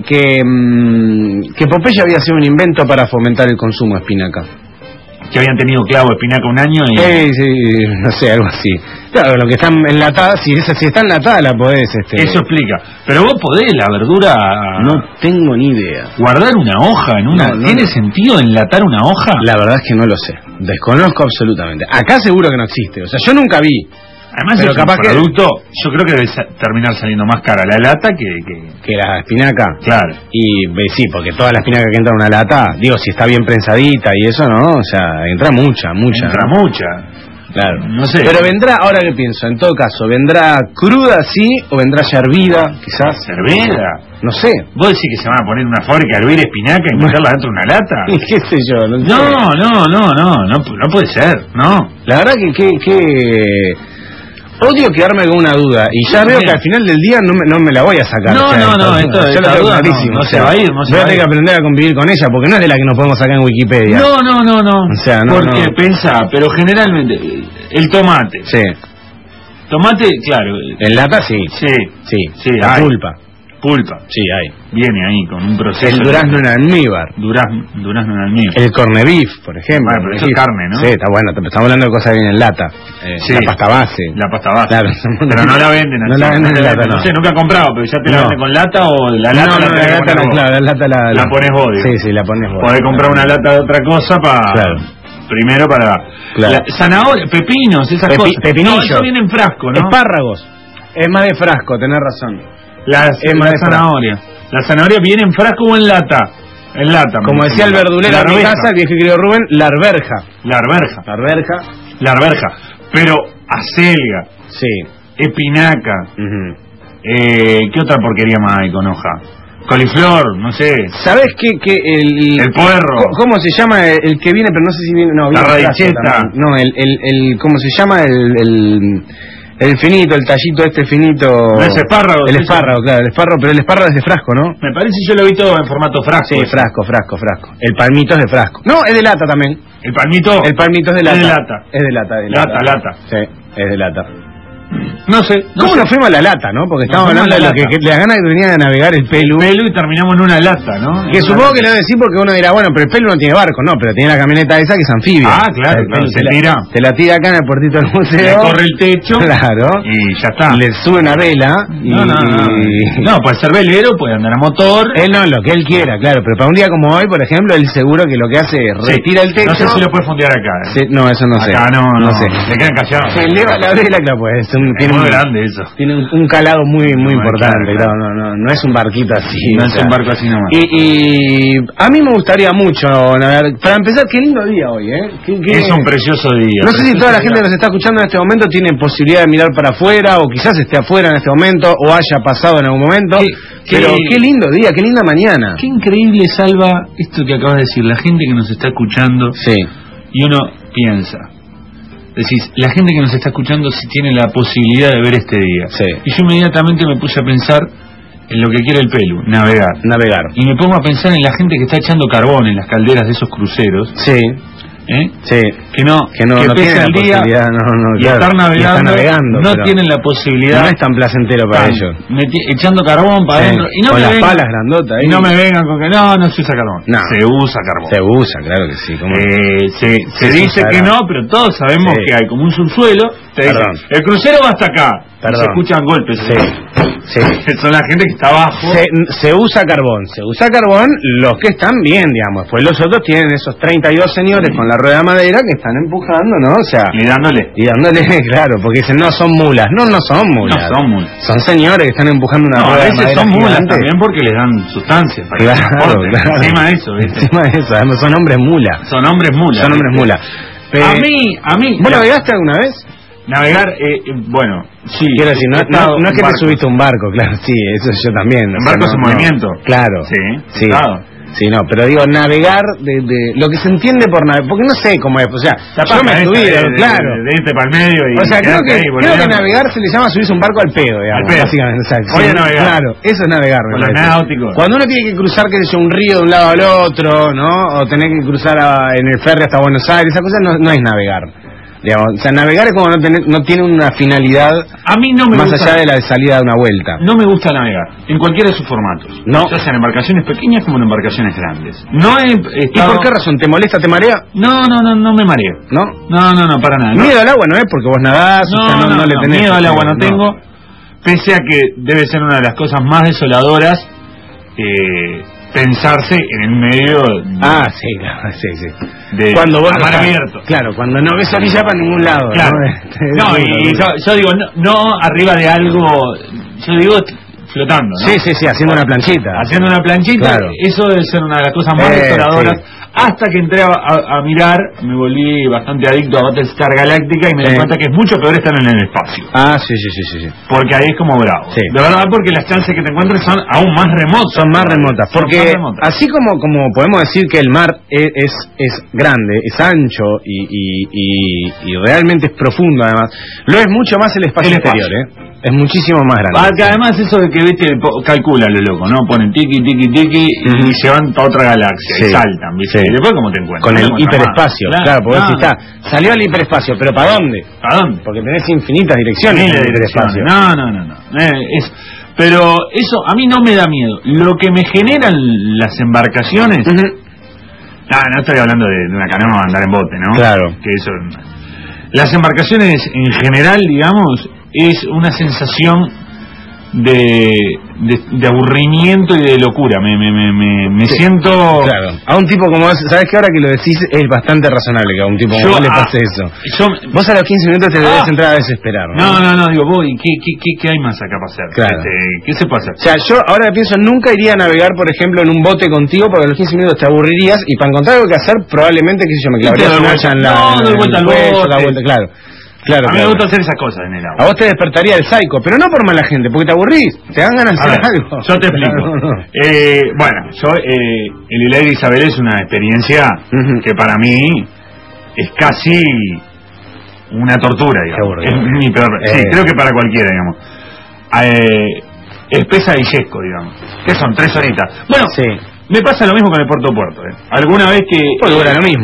que Popeye había sido un invento para fomentar el consumo de espinaca. Que habían tenido clavo de espinaca un año y... Sí, no sé, algo así. Claro, lo que está enlatada, si está enlatada la podés... Eso explica. Pero vos podés la verdura... No tengo ni idea. ¿Guardar una hoja en una...? ¿Tiene sentido enlatar una hoja? La verdad es que no lo sé. Desconozco absolutamente. Acá seguro que no existe. O sea, yo nunca vi. Además, pero es capaz un producto, yo creo que debe terminar saliendo más cara la lata que la espinaca. Claro. Y sí, porque toda la espinaca que entra en una lata, digo, si está bien prensadita y eso, ¿no? O sea, entra mucha. Entra mucha. Claro. No sé. Pero vendrá, ahora que pienso, en todo caso, ¿vendrá cruda, sí, o vendrá ya hervida, quizás? ¿Cerveza? No sé. ¿Vos decís que se van a poner una fábrica a hervir espinaca y meterla dentro de una lata? ¿Y qué sé yo? No puede ser, no. La verdad que odio quedarme con una duda, y ya veo que al final del día no me la voy a sacar. Esto lo tengo clarísimo. No se va a ir, voy a tener que aprender a convivir con ella, porque no es de la que nos podemos sacar en Wikipedia. No. O sea, porque pensá, pero generalmente, el tomate. Sí. Tomate, claro. En lata sí. Sí. La Pulpa. Sí, hay. Viene ahí con un proceso. El durazno en almíbar. Durazno en almíbar. El corned beef, por ejemplo. Bueno, pero eso es carne, ¿no? Sí, está bueno. Estamos hablando de cosas que vienen en lata. Sí. La pasta base. Claro. Pero no la venden así. No la venden en lata, no sé, nunca he comprado, pero ya te la venden con lata o la lata. La lata la pones vos. Sí, la pones vos. Podés comprar una lata de otra cosa para... Claro. Primero para... Zanahoria, pepinos, esas cosas. Pepinillos. No, eso viene en frasco, ¿no? Espárragos. Es más de frasco, tenés razón. La zanahoria. La zanahoria viene en frasco o en lata. En lata. Como decía el verdulero en mi casa, el viejo querido Rubén, la arberja. Pero acelga. Sí. Espinaca. ¿Qué otra porquería más hay con hoja? Coliflor, no sé. ¿Sabés qué? El puerro. ¿Cómo se llama el que viene? Pero no sé si viene... No, la radicheta. No, ¿cómo se llama? El finito, el tallito finito... No es espárrago. El espárrago, claro, el espárrago, pero el espárrago es de frasco, ¿no? Me parece yo lo he visto en formato frasco. Sí, frasco. El palmito es de frasco. No, es de lata también. ¿El palmito? El palmito es de lata. Es de lata. Lata. Sí, es de lata. No sé. ¿Cómo nos fuimos a la lata, no? Porque estábamos hablando de lo que la gana que tenía de navegar el Pelu. Y terminamos en una lata, ¿no? Que supongo que lo voy a decir porque uno dirá, bueno, pero el Pelu no tiene barco, no, pero tiene la camioneta esa que es anfibia. Ah, claro, se la tira acá en el puertito del museo. Le corre el techo. Claro. Y ya está. Le sube una vela. No, puede ser velero, puede andar a motor. Él no, lo que él quiera, claro. Pero para un día como hoy, por ejemplo, él seguro que lo que hace es retira el techo. No sé si lo puede fondear acá. Sí, no, eso no sé. Acá no sé. Le quedan callados. Se eleva la vela, claro, pues. Tiene muy grande eso. Tiene un calado muy importante, claro. No es un barquito así. No es un barco así nomás. Y a mí me gustaría mucho navegar. Para empezar, qué lindo día hoy, ¿eh? Es un precioso día. No sé si toda la gente que nos está escuchando en este momento tiene posibilidad de mirar para afuera, o quizás esté afuera en este momento, o haya pasado en algún momento. Pero qué lindo día, qué linda mañana. Qué increíble, Salva, esto que acabas de decir. La gente que nos está escuchando. Sí. Y uno piensa. Decís, la gente que nos está escuchando si tiene la posibilidad de ver este día. Sí. Y yo inmediatamente me puse a pensar en lo que quiere el Pelu, navegar. Y me pongo a pensar en la gente que está echando carbón en las calderas de esos cruceros. Sí. Sí. Que pese al día y estar navegando, no tienen la posibilidad. No es tan placentero para ellos. Echando carbón para adentro. Y no con me las vengan, palas grandotas ahí. Y no me vengan con que no se usa carbón. No. Se usa carbón. Se usa, claro que sí. Se dice que no, pero todos sabemos que hay como un subsuelo. El crucero va hasta acá. Se escuchan golpes. Sí. Son la gente que está abajo. Se usa carbón los que están bien, digamos. Pues los otros tienen esos 32 señores con la rueda de madera que están empujando, ¿no? O sea, y dándole, claro, porque dicen, no son mulas. No son mulas. No son mulas. Son señores que están empujando una rueda de madera. A veces son mulas gigante. también porque les dan sustancias para claro. Encima de eso, ¿viste? Además, son hombres mulas. Son hombres mulas. A mí. ¿Vos navegaste alguna vez? Navegar, bueno, sí. Quiero decir, no es que te subiste a un barco, claro, sí, eso yo también. Un barco es un movimiento. Claro. Sí. Sí, no, pero digo, navegar de lo que se entiende por navegar, porque no sé cómo es, o sea, yo me estuve, claro. De irte para el medio y... O sea, creo que navegar se le llama subirse un barco al pedo, digamos, básicamente. O sea, voy a navegar. Claro, eso es navegar. Con los náuticos. Cuando uno tiene que cruzar, qué sé yo, un río de un lado al otro, ¿no? O tener que cruzar en el ferry hasta Buenos Aires, esa cosa no es navegar. Digamos, o sea, navegar es como no tiene una finalidad a mí no me más gusta, allá de la salida de una vuelta. No me gusta navegar, en cualquiera de sus formatos. No. Ya sean embarcaciones pequeñas como en embarcaciones grandes. ¿Y por qué razón? ¿Te molesta, te marea? No me mareo. No, para nada. Miedo al agua no es porque vos nadás, no le tenés. Miedo al agua no tengo, pese a que debe ser una de las cosas más desoladoras pensarse en el medio sí. De cuando vos mar abierto. Claro, cuando no ves orilla para ningún lado. Claro. Y yo digo, no arriba de algo, yo digo flotando, ¿no? Sí, haciendo una planchita. Haciendo una planchita, claro. Eso debe ser una de las cosas más desoladoras. Hasta que entré a mirar, me volví bastante adicto a Battlestar Galactica y me di cuenta que es mucho peor estar en el espacio. Ah, sí. Porque ahí es como bravo. Sí. De verdad, porque las chances que te encuentres son aún más remotas. Son más remotas. Porque así como podemos decir que el mar es grande, es ancho y realmente es profundo además, lo es mucho más el espacio exterior, es muchísimo más grande. Porque además eso de que, viste, calcula lo loco, ¿no? Ponen tiki y se van para otra galaxia y saltan, ¿viste? Y después ¿cómo te encuentras? Con el hiperespacio, claro, porque salió al hiperespacio, pero ¿para dónde? ¿Para dónde? Porque tenés infinitas direcciones en el hiperespacio. No. Pero eso a mí no me da miedo. Lo que me generan las embarcaciones... No estoy hablando de una canoa andar en bote, ¿no? Claro. Que eso... Las embarcaciones en general, digamos, es una sensación de aburrimiento y de locura. Me siento... Claro. A un tipo como vos, ¿sabes que ahora que lo decís es bastante razonable que a un tipo como vos le pase eso? Vos a los 15 minutos te debes entrar a desesperar, ¿no? Digo, voy, ¿qué hay más acá para hacer? Claro. ¿Qué se puede hacer? O sea, yo ahora pienso, nunca iría a navegar, por ejemplo, en un bote contigo, porque a los 15 minutos te aburrirías, y para encontrar algo que hacer, probablemente, qué sé yo, me clavaría una hacha en la vuelta, claro. Claro, a mí me gusta hacer esas cosas en el agua. A vos te despertaría el psycho, pero no por mala gente, porque te aburrís, te dan ganas de hacer algo. Yo te explico. Bueno, el Hilaire Isabel es una experiencia que para mí es casi una tortura, digamos. Es mi peor. Sí, creo que para cualquiera, digamos. Es pesadillesco, digamos. ¿Qué son? 3 horitas. Bueno, me pasa lo mismo con el Puerto. Alguna vez que... Pues dura lo mismo.